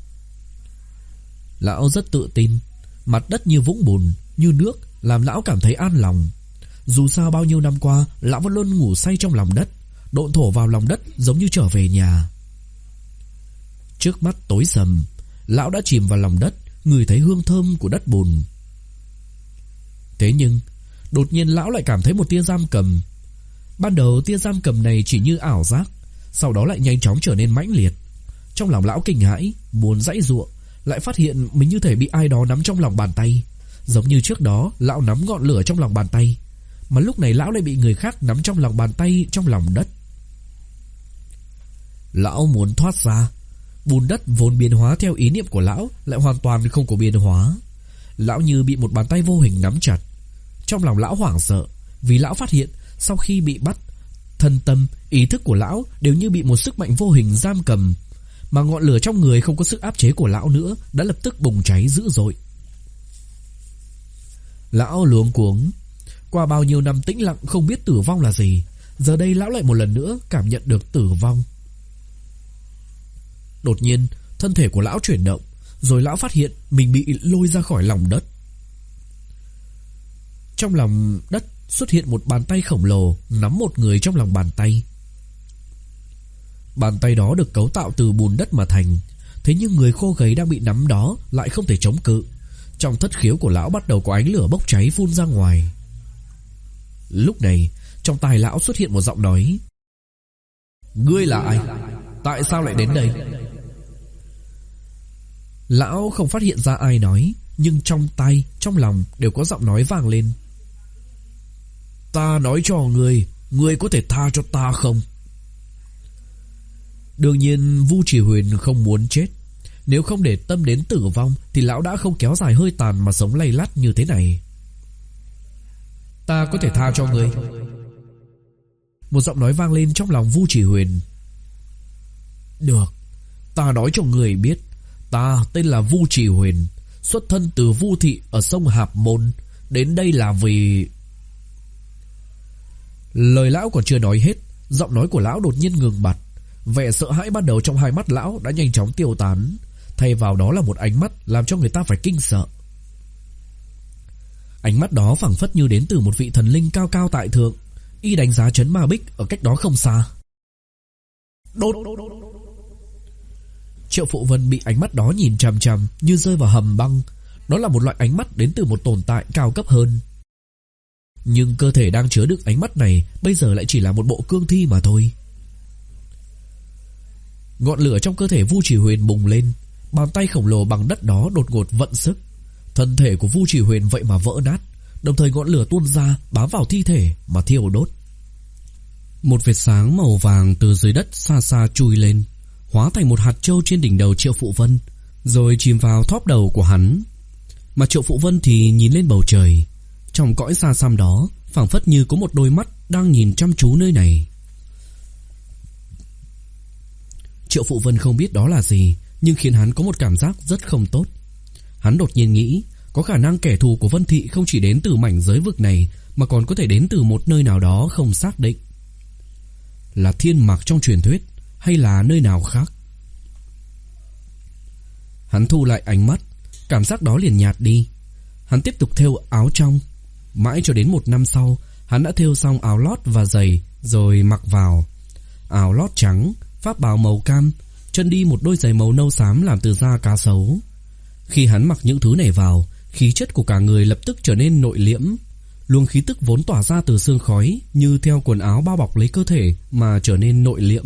Lão rất tự tin, mặt đất như vũng bùn, như nước, làm lão cảm thấy an lòng. Dù sao bao nhiêu năm qua, lão vẫn luôn ngủ say trong lòng đất, độn thổ vào lòng đất giống như trở về nhà. Trước mắt tối sầm, lão đã chìm vào lòng đất, ngửi thấy hương thơm của đất bùn. Thế nhưng đột nhiên lão lại cảm thấy một tia giam cầm. Ban đầu tia giam cầm này chỉ như ảo giác, sau đó lại nhanh chóng trở nên mãnh liệt. Trong lòng lão kinh hãi, muốn giãy giụa, lại phát hiện mình như thể bị ai đó nắm trong lòng bàn tay. Giống như trước đó lão nắm ngọn lửa trong lòng bàn tay, mà lúc này lão lại bị người khác nắm trong lòng bàn tay trong lòng đất. Lão muốn thoát ra, bùn đất vốn biến hóa theo ý niệm của lão lại hoàn toàn không có biến hóa. Lão như bị một bàn tay vô hình nắm chặt. Trong lòng lão hoảng sợ, vì lão phát hiện sau khi bị bắt, thân tâm, ý thức của lão đều như bị một sức mạnh vô hình giam cầm, mà ngọn lửa trong người không có sức áp chế của lão nữa đã lập tức bùng cháy dữ dội. Lão luống cuống. Qua bao nhiêu năm tĩnh lặng không biết tử vong là gì, giờ đây lão lại một lần nữa cảm nhận được tử vong. Đột nhiên thân thể của lão chuyển động, rồi lão phát hiện mình bị lôi ra khỏi lòng đất. Trong lòng đất xuất hiện một bàn tay khổng lồ nắm một người trong lòng bàn tay. Bàn tay đó được cấu tạo từ bùn đất mà thành, thế nhưng người khô gầy đang bị nắm đó lại không thể chống cự. Trong thất khiếu của lão bắt đầu có ánh lửa bốc cháy phun ra ngoài. Lúc này, trong tai lão xuất hiện một giọng nói: "Ngươi là ai? Tại sao lại đến đây?" Lão không phát hiện ra ai nói, nhưng trong tai, trong lòng đều có giọng nói vang lên: "Ta nói cho ngươi, ngươi có thể tha cho ta không?" Đương nhiên Vu Chỉ Huyền không muốn chết. Nếu không để tâm đến tử vong thì lão đã không kéo dài hơi tàn mà sống lay lắt như thế này. "Ta có thể tha cho ngươi." Một giọng nói vang lên trong lòng Vu Chỉ Huyền. "Được, ta nói cho ngươi biết, ta tên là Vu Chỉ Huyền, xuất thân từ Vu thị ở sông Hạp Môn, đến đây là vì..." Lời lão còn chưa nói hết, giọng nói của lão đột nhiên ngừng bặt. Vẻ sợ hãi ban đầu trong hai mắt lão đã nhanh chóng tiêu tán, thay vào đó là một ánh mắt làm cho người ta phải kinh sợ. Ánh mắt đó phảng phất như đến từ một vị thần linh cao cao tại thượng. Y đánh giá trấn Ma Bích ở cách đó không xa. Đốt! Triệu Phụ Vân bị ánh mắt đó nhìn chằm chằm như rơi vào hầm băng. Đó là một loại ánh mắt đến từ một tồn tại cao cấp hơn. Nhưng cơ thể đang chứa đựng ánh mắt này bây giờ lại chỉ là một bộ cương thi mà thôi. Ngọn lửa trong cơ thể Vu Chỉ Huyền bùng lên. Bàn tay khổng lồ bằng đất đó đột ngột vận sức. Thân thể của Vu Chỉ Huyền vậy mà vỡ nát, đồng thời ngọn lửa tuôn ra bám vào thi thể mà thiêu đốt. Một vệt sáng màu vàng từ dưới đất xa xa chui lên, hóa thành một hạt châu trên đỉnh đầu Triệu Phụ Vân, rồi chìm vào thóp đầu của hắn. Mà Triệu Phụ Vân thì nhìn lên bầu trời. Trong cõi xa xăm đó phảng phất như có một đôi mắt đang nhìn chăm chú nơi này. Triệu Phụ Vân không biết đó là gì, nhưng khiến hắn có một cảm giác rất không tốt. Hắn đột nhiên nghĩ, có khả năng kẻ thù của Vân Thị không chỉ đến từ mảnh giới vực này, mà còn có thể đến từ một nơi nào đó không xác định. Là thiên mạc trong truyền thuyết, hay là nơi nào khác? Hắn thu lại ánh mắt, cảm giác đó liền nhạt đi. Hắn tiếp tục thêu áo trong. Mãi cho đến một năm sau, hắn đã thêu xong áo lót và giày, rồi mặc vào. Áo lót trắng, pháp bào màu cam, chân đi một đôi giày màu nâu xám làm từ da cá sấu. Khi hắn mặc những thứ này vào, khí chất của cả người lập tức trở nên nội liễm. Luồng khí tức vốn tỏa ra từ xương khói như theo quần áo bao bọc lấy cơ thể mà trở nên nội liễm.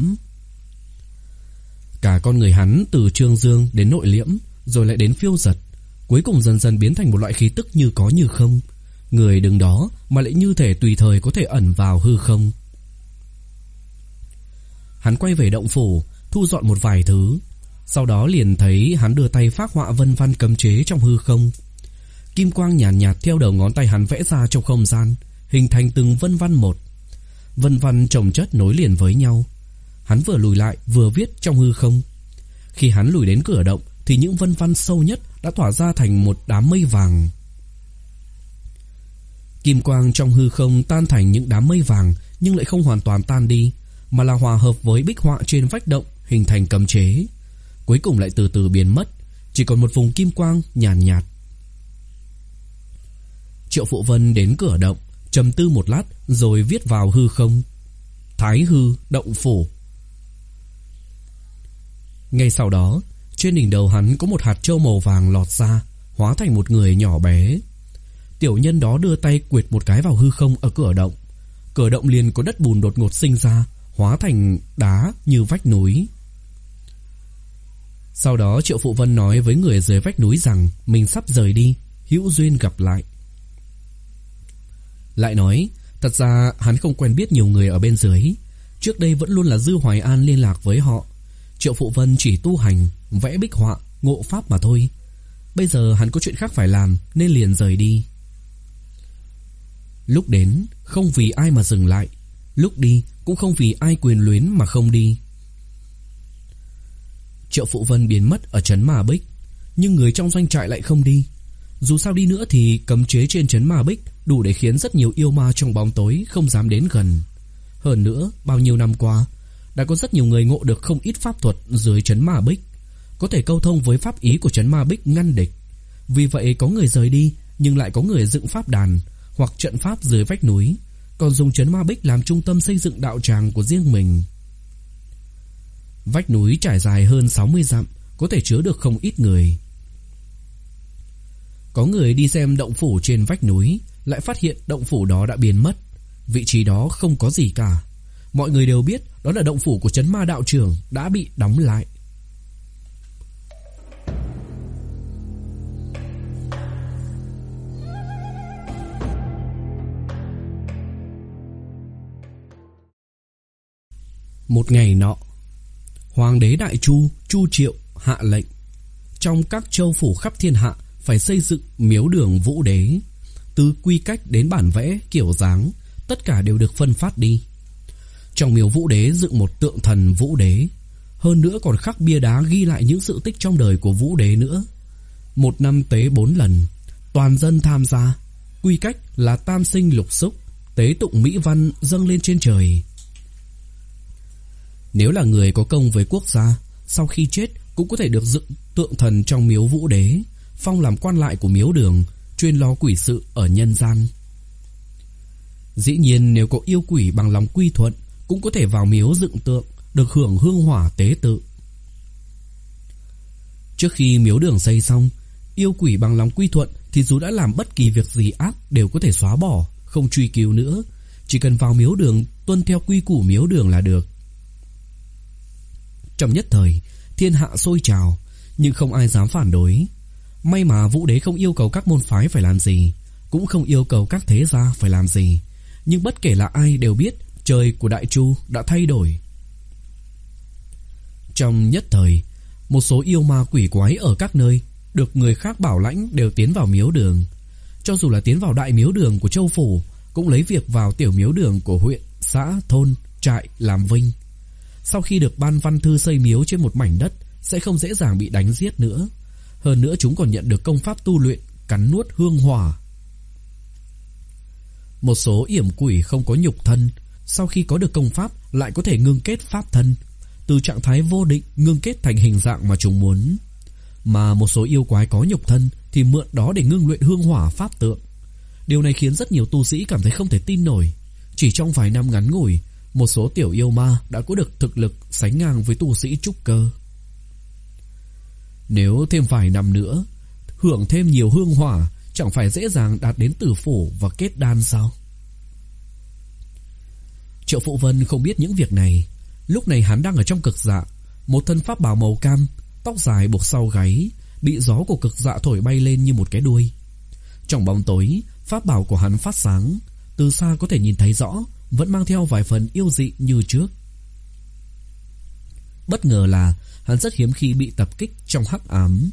Cả con người hắn từ trương dương đến nội liễm, rồi lại đến phiêu dật, cuối cùng dần dần biến thành một loại khí tức như có như không. Người đứng đó mà lại như thể tùy thời có thể ẩn vào hư không. Hắn quay về động phủ, thu dọn một vài thứ. Sau đó liền thấy hắn đưa tay phác họa vân văn cấm chế trong hư không. Kim quang nhàn nhạt, nhạt theo đầu ngón tay hắn vẽ ra trong không gian, hình thành từng vân văn một. Vân văn chồng chất nối liền với nhau. Hắn vừa lùi lại vừa viết trong hư không. Khi hắn lùi đến cửa động thì những vân văn sâu nhất đã tỏa ra thành một đám mây vàng. Kim quang trong hư không tan thành những đám mây vàng, nhưng lại không hoàn toàn tan đi, mà là hòa hợp với bích họa trên vách động hình thành cấm chế. Cuối cùng lại từ từ biến mất, chỉ còn một vùng kim quang nhàn nhạt, nhạt. Triệu Phụ Vân đến cửa động, trầm tư một lát rồi viết vào hư không: Thái Hư Động Phủ. Ngay sau đó, trên đỉnh đầu hắn có một hạt châu màu vàng lọt ra, hóa thành một người nhỏ bé. Tiểu nhân đó đưa tay quệt một cái vào hư không ở cửa động. Cửa động liền có đất bùn đột ngột sinh ra, hóa thành đá như vách núi. Sau đó Triệu Phụ Vân nói với người dưới vách núi rằng mình sắp rời đi, hữu duyên gặp lại. Lại nói, thật ra hắn không quen biết nhiều người ở bên dưới. Trước đây vẫn luôn là Dư Hoài An liên lạc với họ. Triệu Phụ Vân chỉ tu hành, vẽ bích họa, ngộ pháp mà thôi. Bây giờ hắn có chuyện khác phải làm nên liền rời đi. Lúc đến không vì ai mà dừng lại, lúc đi cũng không vì ai quyền luyến mà không đi. Triệu Phụ Vân biến mất ở trấn Ma Bích, nhưng người trong doanh trại lại không đi. Dù sao đi nữa thì cấm chế trên trấn Ma Bích đủ để khiến rất nhiều yêu ma trong bóng tối không dám đến gần. Hơn nữa, bao nhiêu năm qua đã có rất nhiều người ngộ được không ít pháp thuật dưới trấn Ma Bích. có thể câu thông với pháp ý của trấn ma bích ngăn địch. Vì vậy có người rời đi, nhưng lại có người dựng pháp đàn hoặc trận pháp dưới vách núi, còn dùng trấn ma bích làm trung tâm xây dựng đạo tràng của riêng mình. Vách núi trải dài hơn sáu mươi dặm, có thể chứa được không ít người. Có người đi xem động phủ trên vách núi, lại phát hiện động phủ đó đã biến mất. Vị trí đó không có gì cả. Mọi người đều biết đó là động phủ của trấn ma đạo trưởng đã bị đóng lại. Một ngày nọ, Hoàng đế Đại Chu, Chu Triệu hạ lệnh trong các châu phủ khắp thiên hạ phải xây dựng miếu đường Vũ Đế. Từ quy cách đến bản vẽ, kiểu dáng, tất cả đều được phân phát đi. Trong miếu Vũ Đế dựng một tượng thần Vũ Đế, hơn nữa còn khắc bia đá ghi lại những sự tích trong đời của Vũ Đế nữa. Một năm tế bốn lần, toàn dân tham gia. Quy cách là tam sinh lục xúc, tế tụng mỹ văn dâng lên trên trời. Nếu là người có công với quốc gia, sau khi chết cũng có thể được dựng tượng thần trong miếu Vũ Đế, phong làm quan lại của miếu đường, chuyên lo quỷ sự ở nhân gian. Dĩ nhiên nếu có yêu quỷ bằng lòng quy thuận, cũng có thể vào miếu dựng tượng, được hưởng hương hỏa tế tự. Trước khi miếu đường xây xong, yêu quỷ bằng lòng quy thuận thì dù đã làm bất kỳ việc gì ác đều có thể xóa bỏ, không truy cứu nữa. Chỉ cần vào miếu đường tuân theo quy củ miếu đường là được. Trong nhất thời, thiên hạ sôi trào, nhưng không ai dám phản đối. May mà Vũ Đế không yêu cầu các môn phái phải làm gì, cũng không yêu cầu các thế gia phải làm gì. Nhưng bất kể là ai đều biết trời của Đại Chu đã thay đổi. Trong nhất thời, một số yêu ma quỷ quái ở các nơi được người khác bảo lãnh đều tiến vào miếu đường. Cho dù là tiến vào đại miếu đường của châu phủ, cũng lấy việc vào tiểu miếu đường của huyện, xã, thôn, trại làm vinh. Sau khi được ban văn thư xây miếu trên một mảnh đất, sẽ không dễ dàng bị đánh giết nữa. Hơn nữa chúng còn nhận được công pháp tu luyện cắn nuốt hương hỏa. Một số yểm quỷ không có nhục thân, sau khi có được công pháp lại có thể ngưng kết pháp thân, từ trạng thái vô định ngưng kết thành hình dạng mà chúng muốn. Mà một số yêu quái có nhục thân thì mượn đó để ngưng luyện hương hỏa pháp tượng. Điều này khiến rất nhiều tu sĩ cảm thấy không thể tin nổi. Chỉ trong vài năm ngắn ngủi, một số tiểu yêu ma đã có được thực lực sánh ngang với tu sĩ trúc cơ. Nếu thêm vài năm nữa, hưởng thêm nhiều hương hỏa, chẳng phải dễ dàng đạt đến tử phủ và kết đan sao? Triệu Phụ Vân không biết những việc này. Lúc này hắn đang ở trong cực dạ, một thân pháp bào màu cam, tóc dài buộc sau gáy, bị gió của cực dạ thổi bay lên như một cái đuôi. Trong bóng tối, pháp bào của hắn phát sáng, từ xa có thể nhìn thấy rõ, vẫn mang theo vài phần yêu dị như trước. Bất ngờ là hắn rất hiếm khi bị tập kích trong hắc ám.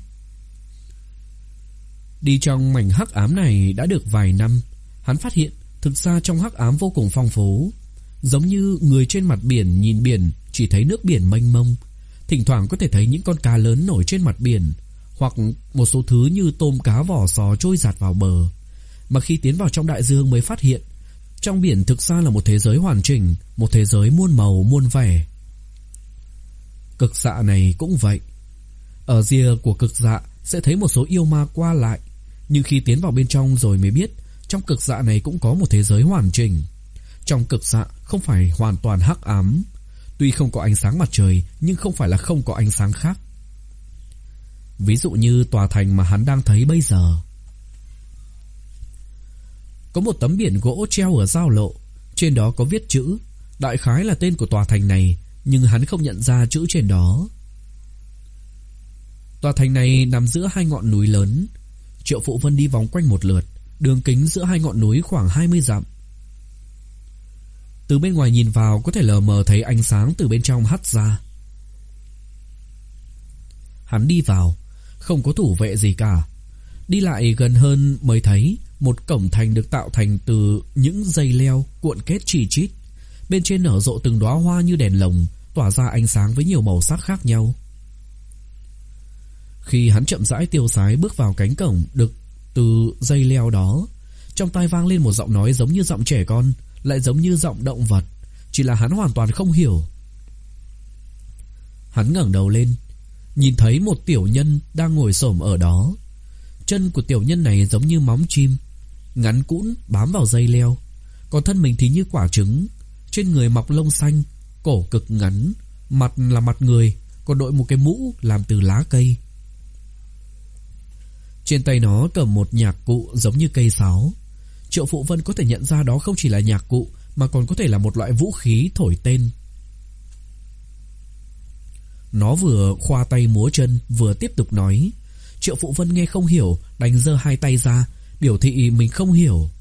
Đi trong mảnh hắc ám này đã được vài năm, hắn phát hiện thực ra trong hắc ám vô cùng phong phú. Giống như người trên mặt biển nhìn biển chỉ thấy nước biển mênh mông, thỉnh thoảng có thể thấy những con cá lớn nổi trên mặt biển, hoặc một số thứ như tôm cá vỏ sò trôi dạt vào bờ. Mà khi tiến vào trong đại dương mới phát hiện, trong biển thực ra là một thế giới hoàn chỉnh, một thế giới muôn màu muôn vẻ. Cực dạ này cũng vậy. Ở rìa của cực dạ sẽ thấy một số yêu ma qua lại, nhưng khi tiến vào bên trong rồi mới biết trong cực dạ này cũng có một thế giới hoàn chỉnh. Trong cực dạ không phải hoàn toàn hắc ám, tuy không có ánh sáng mặt trời nhưng không phải là không có ánh sáng khác. Ví dụ như tòa thành mà hắn đang thấy bây giờ. Có một tấm biển gỗ treo ở giao lộ, trên đó có viết chữ, đại khái là tên của tòa thành này, nhưng hắn không nhận ra chữ trên đó. Tòa thành này nằm giữa hai ngọn núi lớn. Triệu Phụ Vân đi vòng quanh một lượt, đường kính giữa hai ngọn núi khoảng hai mươi dặm. Từ bên ngoài nhìn vào có thể lờ mờ thấy ánh sáng từ bên trong hắt ra. Hắn đi vào, không có thủ vệ gì cả. Đi lại gần hơn mới thấy một cổng thành được tạo thành từ những dây leo cuộn kết chì chít. Bên trên nở rộ từng đóa hoa như đèn lồng, tỏa ra ánh sáng với nhiều màu sắc khác nhau. Khi hắn chậm rãi tiêu sái bước vào cánh cổng được từ dây leo đó, trong tai vang lên một giọng nói giống như giọng trẻ con, lại giống như giọng động vật, chỉ là hắn hoàn toàn không hiểu. Hắn ngẩng đầu lên, nhìn thấy một tiểu nhân đang ngồi xổm ở đó. Chân của tiểu nhân này giống như móng chim, ngắn cũn bám vào dây leo, còn thân mình thì như quả trứng. Trên người mọc lông xanh, cổ cực ngắn, mặt là mặt người, còn đội một cái mũ làm từ lá cây. Trên tay nó cầm một nhạc cụ giống như cây sáo. Triệu Phụ Vân có thể nhận ra đó không chỉ là nhạc cụ, mà còn có thể là một loại vũ khí thổi tên. Nó vừa khoa tay múa chân, vừa tiếp tục nói. Triệu Phụ Vân nghe không hiểu, đành giơ hai tay ra, biểu thị mình không hiểu.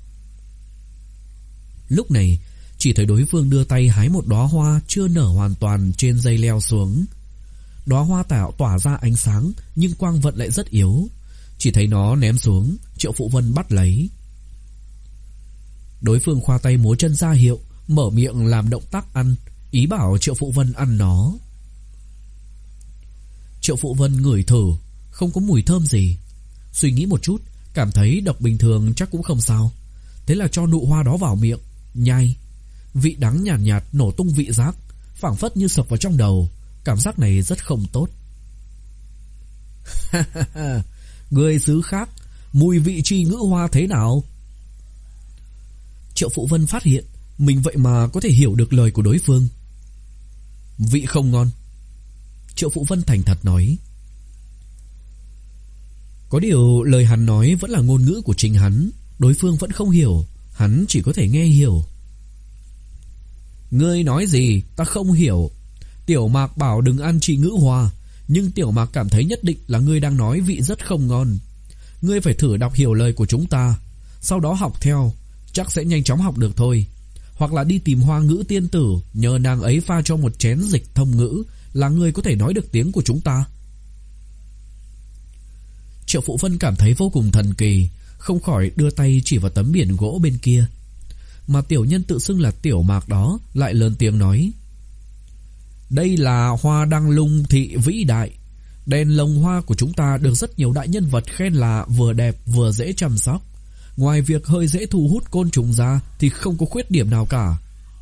Lúc này, chỉ thấy đối phương đưa tay hái một đóa hoa chưa nở hoàn toàn trên dây leo xuống. Đóa hoa tạo tỏa ra ánh sáng, nhưng quang vận lại rất yếu. Chỉ thấy nó ném xuống, Triệu Phụ Vân bắt lấy. Đối phương khoa tay múa chân ra hiệu, mở miệng làm động tác ăn, ý bảo Triệu Phụ Vân ăn nó. Triệu Phụ Vân ngửi thử, không có mùi thơm gì. Suy nghĩ một chút, cảm thấy độc bình thường chắc cũng không sao. Thế là cho nụ hoa đó vào miệng, nhai. Vị đắng nhàn nhạt, nhạt nổ tung vị giác, phảng phất như sộc vào trong đầu. Cảm giác này rất không tốt. Người xứ khác, mùi vị chi ngữ hoa thế nào? Triệu Phụ Vân phát hiện mình vậy mà có thể hiểu được lời của đối phương. Vị không ngon. Triệu Phụ Vân thành thật nói. Có điều lời hắn nói vẫn là ngôn ngữ của chính hắn, đối phương vẫn không hiểu, hắn chỉ có thể nghe hiểu. Ngươi nói gì ta không hiểu. Tiểu Mạc bảo đừng ăn chi ngữ hoa, nhưng Tiểu Mạc cảm thấy nhất định là ngươi đang nói vị rất không ngon. Ngươi phải thử đọc hiểu lời của chúng ta, sau đó học theo, chắc sẽ nhanh chóng học được thôi. Hoặc là đi tìm Hoa Ngữ tiên tử, nhờ nàng ấy pha cho một chén dịch thông ngữ, là ngươi có thể nói được tiếng của chúng ta. Triệu Phụ Vân cảm thấy vô cùng thần kỳ, không khỏi đưa tay chỉ vào tấm biển gỗ bên kia. Mà tiểu nhân tự xưng là Tiểu Mạc đó lại lớn tiếng nói. Đây là hoa đăng lung thị vĩ đại. Đèn lồng hoa của chúng ta được rất nhiều đại nhân vật khen là vừa đẹp vừa dễ chăm sóc. Ngoài việc hơi dễ thu hút côn trùng ra thì không có khuyết điểm nào cả.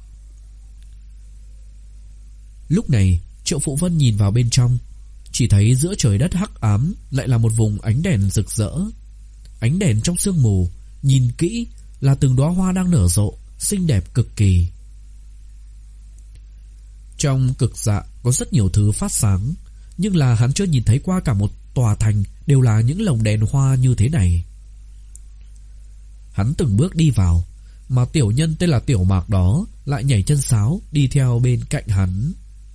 Lúc này Triệu Phụ Vân nhìn vào bên trong, chỉ thấy giữa trời đất hắc ám lại là một vùng ánh đèn rực rỡ. Ánh đèn trong sương mù, nhìn kỹ là từng đóa hoa đang nở rộ, xinh đẹp cực kỳ. Trong cực dạ có rất nhiều thứ phát sáng, nhưng là hắn chưa nhìn thấy qua cả một tòa thành đều là những lồng đèn hoa như thế này. Hắn từng bước đi vào, mà tiểu nhân tên là Tiểu Mạc đó lại nhảy chân sáo đi theo bên cạnh hắn.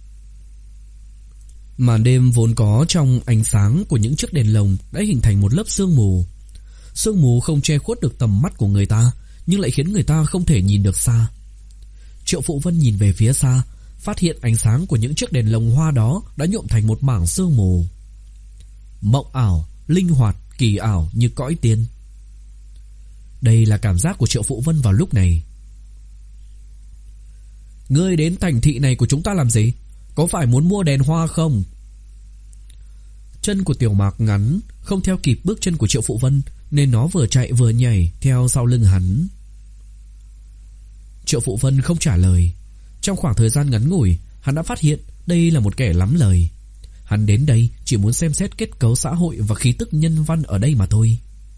Màn đêm vốn có trong ánh sáng của những chiếc đèn lồng đã hình thành một lớp sương mù. Sương mù không che khuất được tầm mắt của người ta, nhưng lại khiến người ta không thể nhìn được xa. Triệu Phụ Vân nhìn về phía xa, phát hiện ánh sáng của những chiếc đèn lồng hoa đó đã nhuộm thành một mảng sương mù. Mộng ảo, linh hoạt, kỳ ảo như cõi tiên. Đây là cảm giác của Triệu Phụ Vân vào lúc này. Ngươi đến thành thị này của chúng ta làm gì? Có phải muốn mua đèn hoa không? Chân của Tiểu Mạc ngắn, không theo kịp bước chân của Triệu Phụ Vân, nên nó vừa chạy vừa nhảy theo sau lưng hắn. Triệu Phụ Vân không trả lời. Trong khoảng thời gian ngắn ngủi, hắn đã phát hiện đây là một kẻ lắm lời. Hắn đến đây chỉ muốn xem xét kết cấu xã hội và khí tức nhân văn ở đây mà thôi.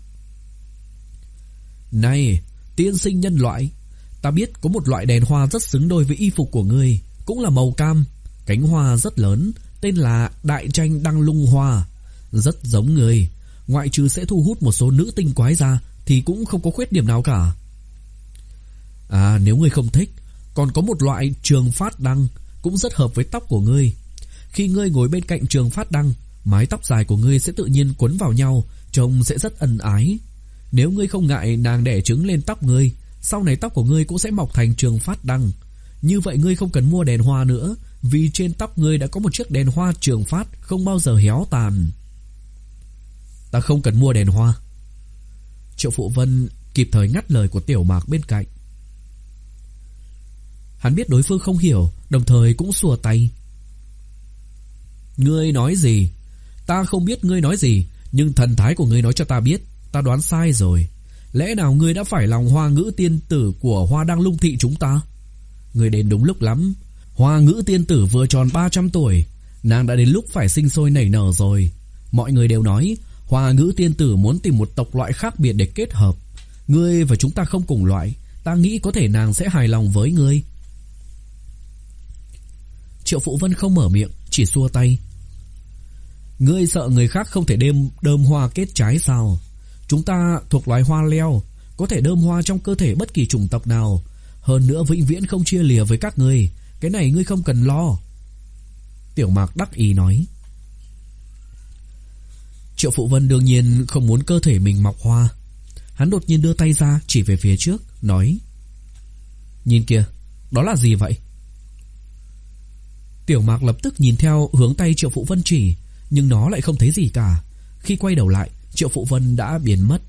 Này, tiên sinh nhân loại, ta biết có một loại đèn hoa rất xứng đôi với y phục của ngươi, cũng là màu cam, cánh hoa rất lớn, tên là Đại Tranh Đăng Lung Hoa. Rất giống ngươi, ngoại trừ sẽ thu hút một số nữ tinh quái ra thì cũng không có khuyết điểm nào cả. À, nếu ngươi không thích, còn có một loại Trường Phát Đăng, cũng rất hợp với tóc của ngươi. Khi ngươi ngồi bên cạnh Trường Phát Đăng, mái tóc dài của ngươi sẽ tự nhiên quấn vào nhau, trông sẽ rất ân ái. Nếu ngươi không ngại nàng đẻ trứng lên tóc ngươi, sau này tóc của ngươi cũng sẽ mọc thành Trường Phát Đăng. Như vậy ngươi không cần mua đèn hoa nữa, vì trên tóc ngươi đã có một chiếc đèn hoa Trường Phát không bao giờ héo tàn. Ta không cần mua đèn hoa. Triệu Phụ Vân kịp thời ngắt lời của Tiểu Mạc bên cạnh. Hắn biết đối phương không hiểu, đồng thời cũng xua tay. Ngươi nói gì? Ta không biết ngươi nói gì, nhưng thần thái của ngươi nói cho ta biết, ta đoán sai rồi. Lẽ nào ngươi đã phải lòng Hoa Ngữ tiên tử của Hoa Đăng Lung thị chúng ta? Ngươi đến đúng lúc lắm. Hoa Ngữ tiên tử vừa tròn ba trăm tuổi, Nàng đã đến lúc phải sinh sôi nảy nở rồi. Mọi người đều nói Hoa Ngữ tiên tử muốn tìm một tộc loại khác biệt để kết hợp. Ngươi và chúng ta không cùng loại, ta nghĩ có thể nàng sẽ hài lòng với ngươi. Triệu Phụ Vân không mở miệng, chỉ xua tay. Ngươi sợ người khác không thể đêm đơm hoa kết trái sao? Chúng ta thuộc loài hoa leo, có thể đơm hoa trong cơ thể bất kỳ chủng tộc nào. Hơn nữa vĩnh viễn không chia lìa với các ngươi. Cái này ngươi không cần lo. Tiểu Mạc đắc ý nói. Triệu Phụ Vân đương nhiên không muốn cơ thể mình mọc hoa. Hắn đột nhiên đưa tay ra chỉ về phía trước, nói: Nhìn kìa, đó là gì vậy? Tiểu Mạc lập tức nhìn theo hướng tay Triệu Phụ Vân chỉ, nhưng nó lại không thấy gì cả. Khi quay đầu lại, Triệu Phụ Vân đã biến mất.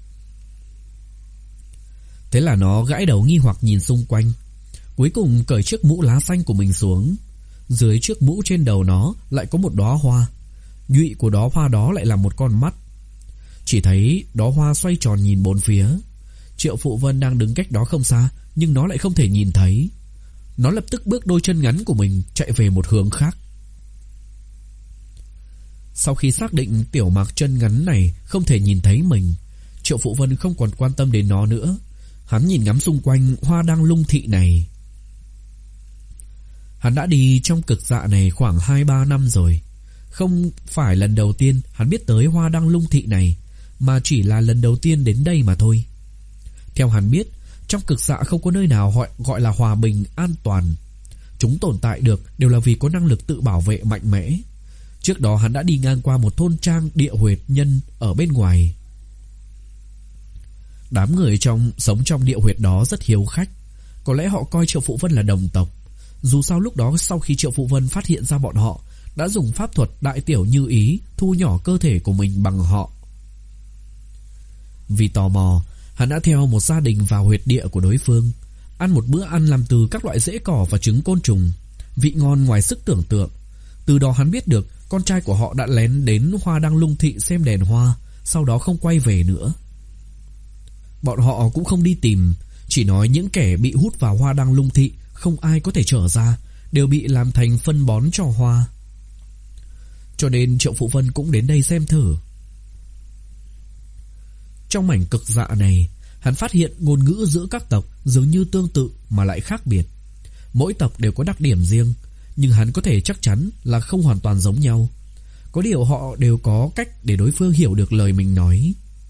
Thế là nó gãi đầu nghi hoặc nhìn xung quanh, cuối cùng cởi chiếc mũ lá xanh của mình xuống. Dưới chiếc mũ trên đầu nó lại có một đóa hoa. Nhụy của đóa hoa đó lại là một con mắt. Chỉ thấy đóa hoa xoay tròn nhìn bốn phía. Triệu Phụ Vân đang đứng cách đó không xa, nhưng nó lại không thể nhìn thấy. Nó lập tức bước đôi chân ngắn của mình chạy về một hướng khác. Sau khi xác định Tiểu Mạc chân ngắn này không thể nhìn thấy mình, Triệu Phụ Vân không còn quan tâm đến nó nữa. Hắn nhìn ngắm xung quanh hoa đăng lung thị này. Hắn đã đi trong cực dạ này khoảng hai ba năm rồi. Không phải lần đầu tiên hắn biết tới hoa đăng lung thị này, mà chỉ là lần đầu tiên đến đây mà thôi. Theo hắn biết, trong cực dạ không có nơi nào gọi, gọi là hòa bình, an toàn. Chúng tồn tại được đều là vì có năng lực tự bảo vệ mạnh mẽ. Trước đó hắn đã đi ngang qua một thôn trang địa huyệt nhân ở bên ngoài. Đám người trong sống trong địa huyệt đó rất hiếu khách. Có lẽ họ coi Triệu Phụ Vân là đồng tộc. Dù sao lúc đó sau khi Triệu Phụ Vân phát hiện ra bọn họ, đã dùng pháp thuật đại tiểu như ý thu nhỏ cơ thể của mình bằng họ. Vì tò mò, hắn đã theo một gia đình vào huyệt địa của đối phương, ăn một bữa ăn làm từ các loại rễ cỏ và trứng côn trùng, vị ngon ngoài sức tưởng tượng. Từ đó hắn biết được con trai của họ đã lén đến hoa đăng lung thị xem đèn hoa, sau đó không quay về nữa. Bọn họ cũng không đi tìm, chỉ nói những kẻ bị hút vào hoa đăng lung thị không ai có thể trở ra, đều bị làm thành phân bón cho hoa. Cho nên Triệu Phụ Vân cũng đến đây xem thử. Trong mảnh cực dạ này, hắn phát hiện ngôn ngữ giữa các tộc dường như tương tự mà lại khác biệt. Mỗi tộc đều có đặc điểm riêng, nhưng hắn có thể chắc chắn là không hoàn toàn giống nhau. Có điều họ đều có cách để đối phương hiểu được lời mình nói.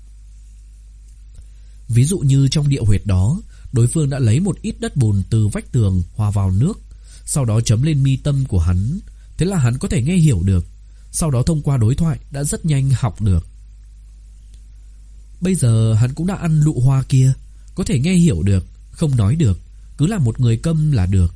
Ví dụ như trong địa huyệt đó, đối phương đã lấy một ít đất bùn từ vách tường hòa vào nước, sau đó chấm lên mi tâm của hắn. Thế là hắn có thể nghe hiểu được. Sau đó thông qua đối thoại đã rất nhanh học được. Bây giờ hắn cũng đã ăn lụ hoa kia, có thể nghe hiểu được, không nói được, cứ là một người câm là được.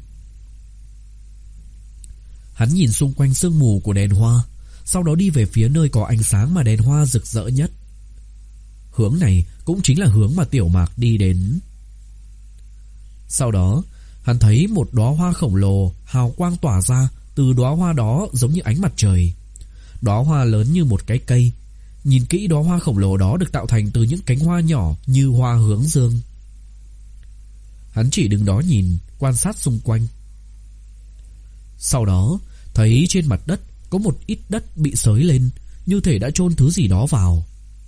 Hắn nhìn xung quanh sương mù của đèn hoa, sau đó đi về phía nơi có ánh sáng mà đèn hoa rực rỡ nhất. Hướng này cũng chính là hướng mà Tiểu Mạc đi đến. Sau đó, hắn thấy một đóa hoa khổng lồ hào quang tỏa ra từ đóa hoa đó giống như ánh mặt trời. Đóa hoa lớn như một cái cây. Nhìn kỹ, đóa hoa khổng lồ đó được tạo thành từ những cánh hoa nhỏ như hoa hướng dương. Hắn chỉ đứng đó nhìn, quan sát xung quanh. Sau đó, thấy trên mặt đất có một ít đất bị xới lên, như thể đã chôn thứ gì đó vào.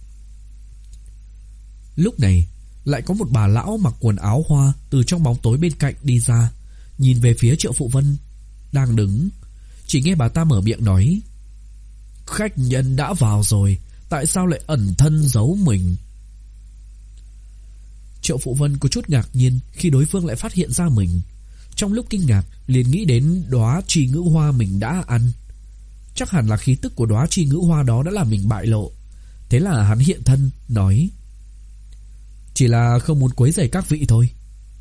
Lúc này, lại có một bà lão mặc quần áo hoa từ trong bóng tối bên cạnh đi ra, nhìn về phía Triệu Phụ Vân đang đứng. Chỉ nghe bà ta mở miệng nói: Khách nhân đã vào rồi, tại sao lại ẩn thân giấu mình? Triệu Phụ Vân có chút ngạc nhiên khi đối phương lại phát hiện ra mình. Trong lúc kinh ngạc, liền nghĩ đến đóa trì ngữ hoa mình đã ăn. Chắc hẳn là khí tức của đóa trì ngữ hoa đó đã làm mình bại lộ. Thế là hắn hiện thân, nói: Chỉ là không muốn quấy rầy các vị thôi.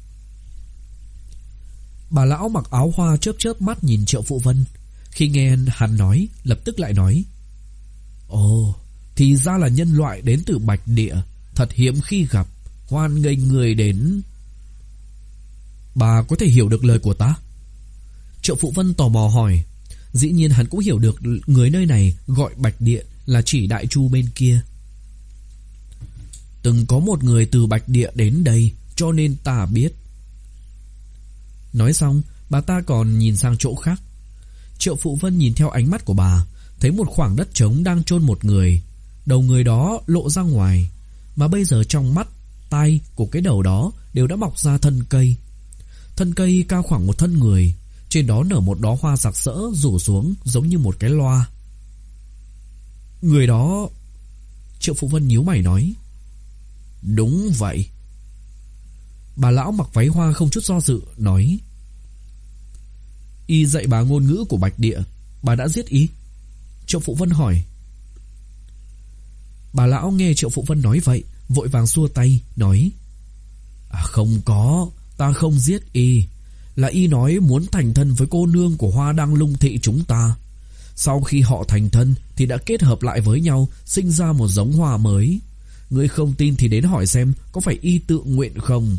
Bà lão mặc áo hoa chớp chớp mắt nhìn Triệu Phụ Vân. Khi nghe hắn nói, lập tức lại nói: Ồ, thì ra là nhân loại đến từ Bạch Địa, thật hiếm khi gặp, hoan nghênh người đến. Bà có thể hiểu được lời của ta? Triệu Phụ Vân tò mò hỏi. Dĩ nhiên hắn cũng hiểu được người nơi này gọi Bạch Địa là chỉ Đại Chu bên kia. Từng có một người từ Bạch Địa đến đây, cho nên ta biết. Nói xong, bà ta còn nhìn sang chỗ khác. Triệu Phụ Vân nhìn theo ánh mắt của bà, thấy một khoảng đất trống đang chôn một người. Đầu người đó lộ ra ngoài, mà bây giờ trong mắt, tai của cái đầu đó đều đã mọc ra thân cây. Thân cây cao khoảng một thân người, trên đó nở một đóa hoa sặc sỡ rủ xuống giống như một cái loa. Người đó... Triệu Phụ Vân nhíu mày nói. Đúng vậy. Bà lão mặc váy hoa không chút do dự nói. Y dạy bà ngôn ngữ của Bạch Địa, bà đã giết y? Triệu Phụ Vân hỏi. Bà lão nghe Triệu Phụ Vân nói vậy, vội vàng xua tay nói. À, không có, ta không giết y. Là y nói muốn thành thân với cô nương của Hoa Đăng Lung thị chúng ta. Sau khi họ thành thân thì đã kết hợp lại với nhau, sinh ra một giống hoa mới. Ngươi không tin thì đến hỏi xem có phải y tự nguyện không.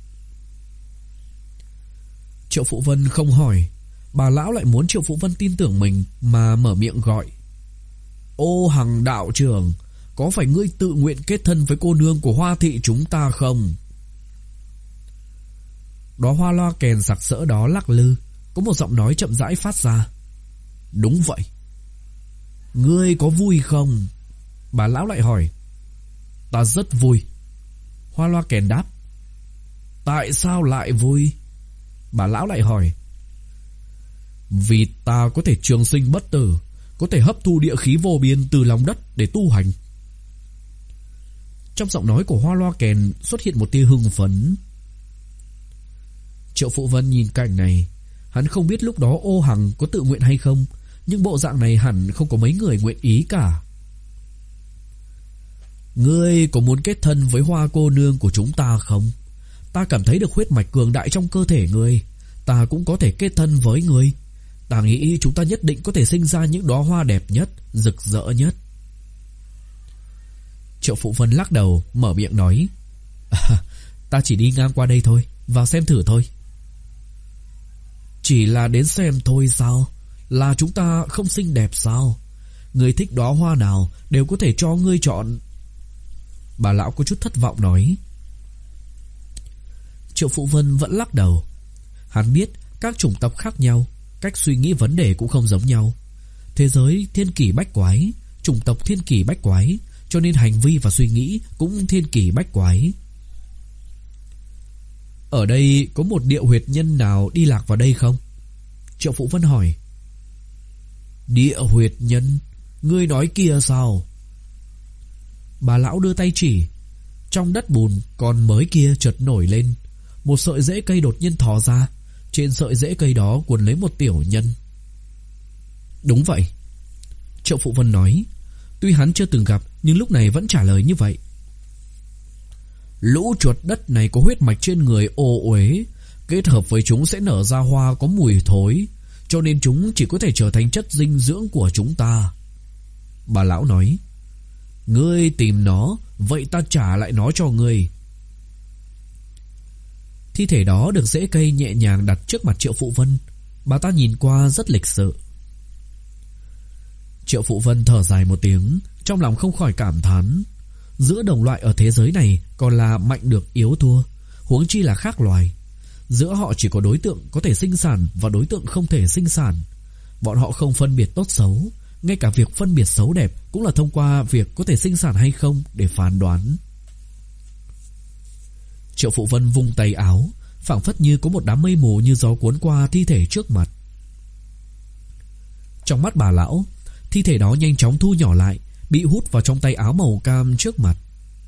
Triệu Phụ Vân không hỏi. Bà lão lại muốn Triệu Phụ Vân tin tưởng mình mà mở miệng gọi. Ô Hằng đạo trưởng, có phải ngươi tự nguyện kết thân với cô nương của Hoa thị chúng ta không? Đó hoa loa kèn sặc sỡ đó lắc lư, có một giọng nói chậm rãi phát ra. Đúng vậy. Ngươi có vui không? Bà lão lại hỏi. Ta rất vui. Hoa loa kèn đáp. Tại sao lại vui? Bà lão lại hỏi. Vì ta có thể trường sinh bất tử, có thể hấp thu địa khí vô biên từ lòng đất để tu hành. Trong giọng nói của hoa loa kèn xuất hiện một tia hưng phấn. Triệu Phụ Vân nhìn cảnh này, hắn không biết lúc đó Ô Hằng có tự nguyện hay không, nhưng bộ dạng này hẳn không có mấy người nguyện ý cả. Ngươi có muốn kết thân với Hoa cô nương của chúng ta không? Ta cảm thấy được huyết mạch cường đại trong cơ thể ngươi, ta cũng có thể kết thân với ngươi. Ta nghĩ chúng ta nhất định có thể sinh ra những đóa hoa đẹp nhất, rực rỡ nhất. Triệu Phụ Vân lắc đầu, mở miệng nói. À, ta chỉ đi ngang qua đây thôi, vào xem thử thôi. Chỉ là đến xem thôi sao? Là chúng ta không xinh đẹp sao? Ngươi thích đóa hoa nào đều có thể cho ngươi chọn. Bà lão có chút thất vọng nói. Triệu Phụ Vân vẫn lắc đầu. Hắn biết các chủng tộc khác nhau, cách suy nghĩ vấn đề cũng không giống nhau. Thế giới thiên kỳ bách quái, chủng tộc thiên kỳ bách quái, cho nên hành vi và suy nghĩ cũng thiên kỳ bách quái. Ở đây có một địa huyệt nhân nào đi lạc vào đây không? Triệu Phụ Vân hỏi. Địa huyệt nhân? Ngươi nói kia sao? Bà lão đưa tay chỉ. Trong đất bùn còn mới kia chợt nổi lên, một sợi rễ cây đột nhiên thò ra. Trên sợi rễ cây đó cuốn lấy một tiểu nhân. Đúng vậy, Triệu Phụ Vân nói. Tuy hắn chưa từng gặp, nhưng lúc này vẫn trả lời như vậy. Lũ chuột đất này có huyết mạch trên người ô uế, kết hợp với chúng sẽ nở ra hoa có mùi thối, cho nên chúng chỉ có thể trở thành chất dinh dưỡng của chúng ta. Bà lão nói. Ngươi tìm nó, vậy ta trả lại nó cho ngươi. Thi thể đó được rễ cây nhẹ nhàng đặt trước mặt Triệu Phụ Vân. Bà ta nhìn qua rất lịch sự. Triệu Phụ Vân thở dài một tiếng, trong lòng không khỏi cảm thán. Giữa đồng loại ở thế giới này còn là mạnh được yếu thua, huống chi là khác loài. Giữa họ chỉ có đối tượng có thể sinh sản và đối tượng không thể sinh sản. Bọn họ không phân biệt tốt xấu, ngay cả việc phân biệt xấu đẹp cũng là thông qua việc có thể sinh sản hay không để phán đoán. Triệu Phụ Vân vung tay áo, phảng phất như có một đám mây mù như gió cuốn qua thi thể trước mặt. Trong mắt bà lão, thi thể đó nhanh chóng thu nhỏ lại, bị hút vào trong tay áo màu cam trước mặt.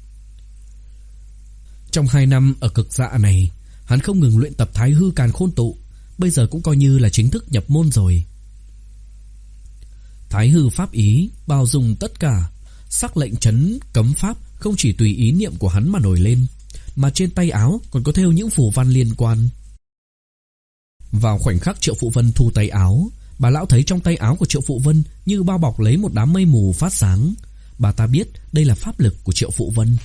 Trong hai năm ở cực dạ này, hắn không ngừng luyện tập Thái Hư Càn Khôn Tụ, bây giờ cũng coi như là chính thức nhập môn rồi. Thái Hư pháp ý bao dung tất cả, sắc lệnh trấn cấm pháp không chỉ tùy ý niệm của hắn mà nổi lên, mà trên tay áo còn có thêu những phù văn liên quan. Vào khoảnh khắc Triệu Phụ Vân thu tay áo, bà lão thấy trong tay áo của Triệu Phụ Vân như bao bọc lấy một đám mây mù phát sáng. Bà ta biết đây là pháp lực của Triệu Phụ Vân.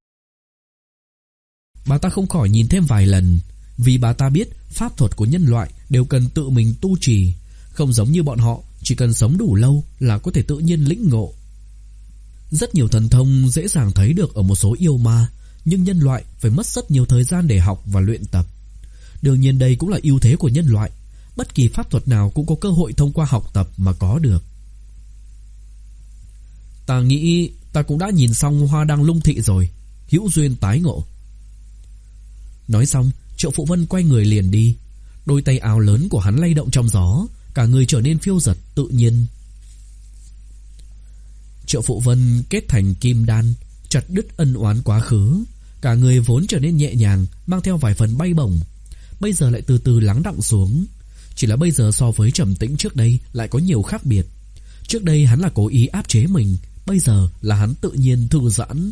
Bà ta không khỏi nhìn thêm vài lần, vì bà ta biết pháp thuật của nhân loại đều cần tự mình tu trì, không giống như bọn họ chỉ cần sống đủ lâu là có thể tự nhiên lĩnh ngộ. Rất nhiều thần thông dễ dàng thấy được ở một số yêu ma, nhưng nhân loại phải mất rất nhiều thời gian để học và luyện tập. Đương nhiên đây cũng là ưu thế của nhân loại. bất kỳ pháp thuật nào cũng có cơ hội thông qua học tập mà có được. Ta nghĩ ta cũng đã nhìn xong Hoa Đăng Lung Thị rồi, hữu duyên tái ngộ. Nói xong, Triệu Phụ Vân quay người liền đi. Đôi tay áo lớn của hắn lay động trong gió, cả người trở nên phiêu dật tự nhiên. Triệu Phụ Vân kết thành kim đan, chặt đứt ân oán quá khứ, cả người vốn trở nên nhẹ nhàng, mang theo vài phần bay bổng, bây giờ lại từ từ lắng đọng xuống. Chỉ là bây giờ so với trầm tĩnh trước đây lại có nhiều khác biệt. Trước đây hắn là cố ý áp chế mình, bây giờ là hắn tự nhiên thư giãn.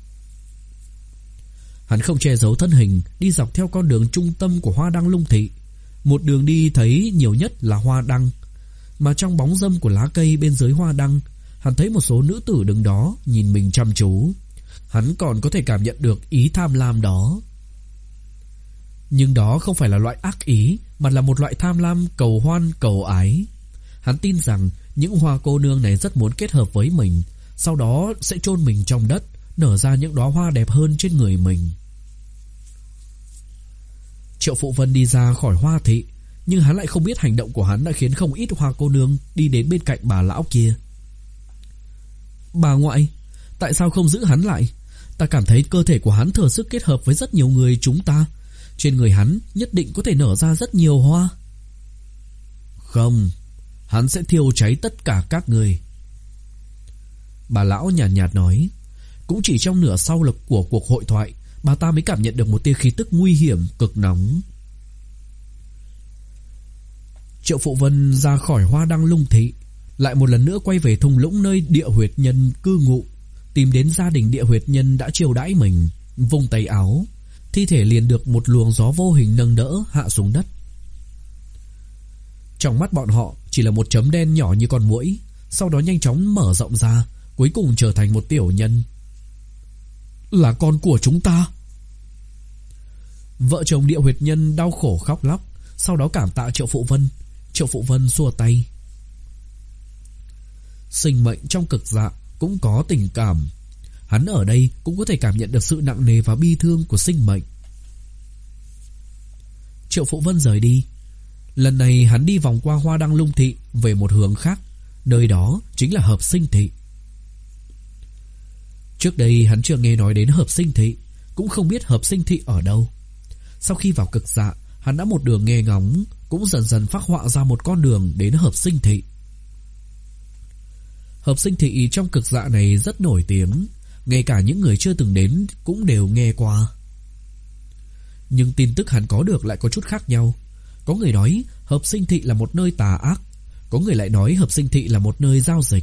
Hắn không che giấu thân hình, đi dọc theo con đường trung tâm của Hoa Đăng Lung Thị. Một đường đi thấy nhiều nhất là hoa đăng, mà trong bóng râm của lá cây bên dưới hoa đăng, hắn thấy một số nữ tử đứng đó nhìn mình chăm chú. Hắn còn có thể cảm nhận được ý tham lam đó. Nhưng đó không phải là loại ác ý, mà là một loại tham lam cầu hoan cầu ái. Hắn tin rằng những hoa cô nương này rất muốn kết hợp với mình, sau đó sẽ chôn mình trong đất, nở ra những đóa hoa đẹp hơn trên người mình. Triệu Phụ Vân đi ra khỏi Hoa Thị, nhưng hắn lại không biết hành động của hắn đã khiến không ít hoa cô nương đi đến bên cạnh bà lão kia. Bà ngoại, tại sao không giữ hắn lại? Ta cảm thấy cơ thể của hắn thừa sức kết hợp với rất nhiều người chúng ta. Trên người hắn nhất định có thể nở ra rất nhiều hoa. Không, hắn sẽ thiêu cháy tất cả các người. Bà lão nhàn nhạt, nhạt nói. Cũng chỉ trong nửa sau lực của cuộc hội thoại, bà ta mới cảm nhận được một tia khí tức nguy hiểm cực nóng. Triệu Phụ Vân ra khỏi Hoa Đăng Lung Thị, lại một lần nữa quay về thung lũng nơi địa huyệt nhân cư ngụ, tìm đến gia đình địa huyệt nhân đã chiêu đãi mình. Vung tay áo, thi thể liền được một luồng gió vô hình nâng đỡ hạ xuống đất. Trong mắt bọn họ chỉ là một chấm đen nhỏ như con muỗi, sau đó nhanh chóng mở rộng ra, cuối cùng trở thành một tiểu nhân. Là con của chúng ta. Vợ chồng địa huyệt nhân đau khổ khóc lóc, sau đó cảm tạ Triệu Phụ Vân. Triệu Phụ Vân xua tay. Sinh mệnh trong cực dạ cũng có tình cảm. Hắn ở đây cũng có thể cảm nhận được sự nặng nề và bi thương của sinh mệnh. Triệu Phụ Vân rời đi. Lần này hắn đi vòng qua Hoa Đăng Lung Thị về một hướng khác, nơi đó chính là Hợp Sinh Thị. Trước đây hắn chưa nghe nói đến Hợp Sinh Thị, cũng không biết Hợp Sinh Thị ở đâu. Sau khi vào cực dạ, hắn đã một đường nghe ngóng, cũng dần dần phác họa ra một con đường đến Hợp Sinh Thị. Hợp Sinh Thị trong cực dạ này rất nổi tiếng, ngay cả những người chưa từng đến cũng đều nghe qua. Nhưng tin tức hắn có được lại có chút khác nhau. Có người nói Hợp Sinh Thị là một nơi tà ác, có người lại nói Hợp Sinh Thị là một nơi giao dịch.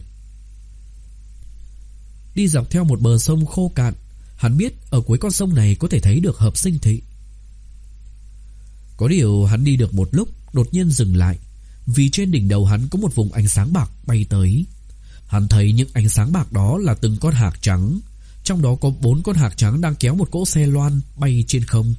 Đi dọc theo một bờ sông khô cạn, hắn biết ở cuối con sông này có thể thấy được Hợp Sinh Thị. Có điều hắn đi được một lúc đột nhiên dừng lại, vì trên đỉnh đầu hắn có một vùng ánh sáng bạc bay tới. Hắn thấy những ánh sáng bạc đó là từng con hạc trắng, trong đó có bốn con hạc trắng đang kéo một cỗ xe loan bay trên không.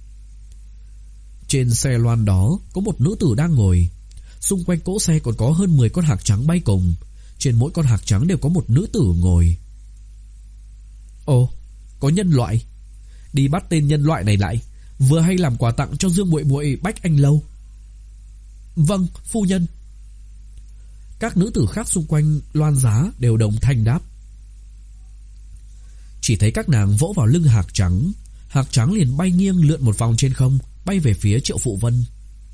Trên xe loan đó có một nữ tử đang ngồi, xung quanh cỗ xe còn có hơn mười con hạc trắng bay cùng, trên mỗi con hạc trắng đều có một nữ tử ngồi. Ồ, có nhân loại. Đi bắt tên nhân loại này lại, vừa hay làm quà tặng cho Dương muội muội Bách Anh Lâu. Vâng, phu nhân. Các nữ tử khác xung quanh loan giá đều đồng thanh đáp. Chỉ thấy các nàng vỗ vào lưng hạc trắng, hạc trắng liền bay nghiêng lượn một vòng trên không, bay về phía Triệu Phụ Vân.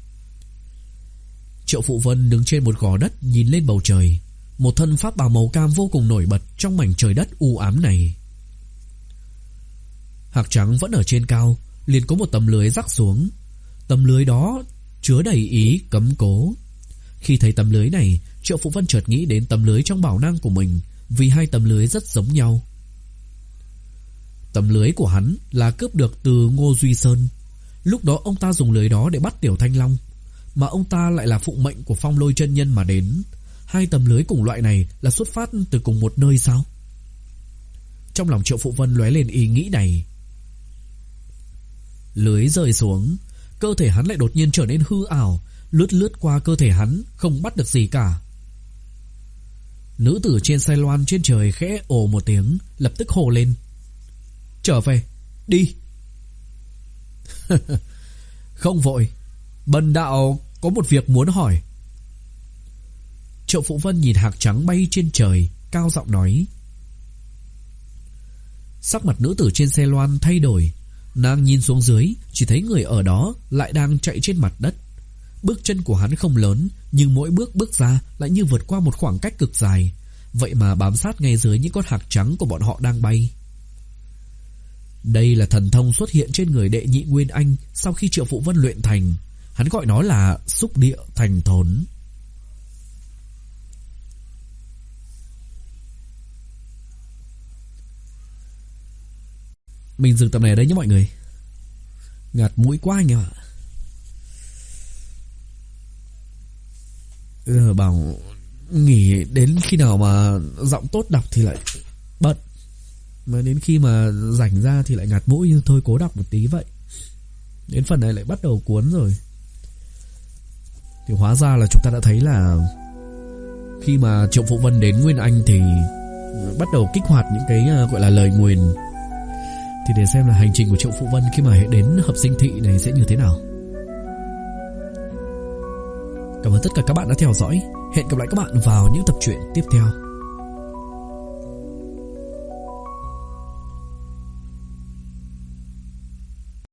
Triệu Phụ Vân đứng trên một gò đất nhìn lên bầu trời, một thân pháp bào màu cam vô cùng nổi bật trong mảnh trời đất u ám này. Hạc trắng vẫn ở trên cao, liền có một tấm lưới rắc xuống. Tấm lưới đó chứa đầy ý cấm cố. Khi thấy tấm lưới này, Triệu Phụ Vân chợt nghĩ đến tấm lưới trong bảo năng của mình, vì hai tấm lưới rất giống nhau. Tấm lưới của hắn là cướp được từ Ngô Duy Sơn. Lúc đó ông ta dùng lưới đó để bắt Tiểu Thanh Long, mà ông ta lại là phụng mệnh của Phong Lôi chân nhân mà đến. Hai tấm lưới cùng loại này là xuất phát từ cùng một nơi sao? Trong lòng Triệu Phụ Vân lóe lên ý nghĩ này. Lưới rơi xuống, cơ thể hắn lại đột nhiên trở nên hư ảo, lướt lướt qua cơ thể hắn, không bắt được gì cả. Nữ tử trên xe loan trên trời khẽ ồ một tiếng, lập tức hô lên. Trở về, đi. Không vội, bần đạo có một việc muốn hỏi. Triệu Phụ Vân nhìn hạc trắng bay trên trời, cao giọng nói. Sắc mặt nữ tử trên xe loan thay đổi. Nàng nhìn xuống dưới, chỉ thấy người ở đó lại đang chạy trên mặt đất. Bước chân của hắn không lớn, nhưng mỗi bước bước ra lại như vượt qua một khoảng cách cực dài. Vậy mà bám sát ngay dưới những con hạc trắng của bọn họ đang bay. Đây là thần thông xuất hiện trên người đệ nhị Nguyên Anh sau khi Triệu Phụ Vân luyện thành. Hắn gọi nó là xúc địa thành thốn. Mình dừng tập này ở đây nhé mọi người. Ngạt mũi quá anh em ạ. Giờ bảo nghỉ đến khi nào mà giọng tốt đọc thì lại bận, mà đến khi mà rảnh ra thì lại ngạt mũi, nhưng thôi cố đọc một tí vậy. Đến phần này lại bắt đầu cuốn rồi. Thì hóa ra là chúng ta đã thấy là khi mà Triệu Phụ Vân đến Nguyên Anh thì bắt đầu kích hoạt những cái gọi là lời nguyền. Thì để xem là hành trình của Triệu Phụ Vân khi mà đến hợp sinh thị này sẽ như thế nào. Cảm ơn tất cả các bạn đã theo dõi. Hẹn gặp lại các bạn vào những tập truyện tiếp theo.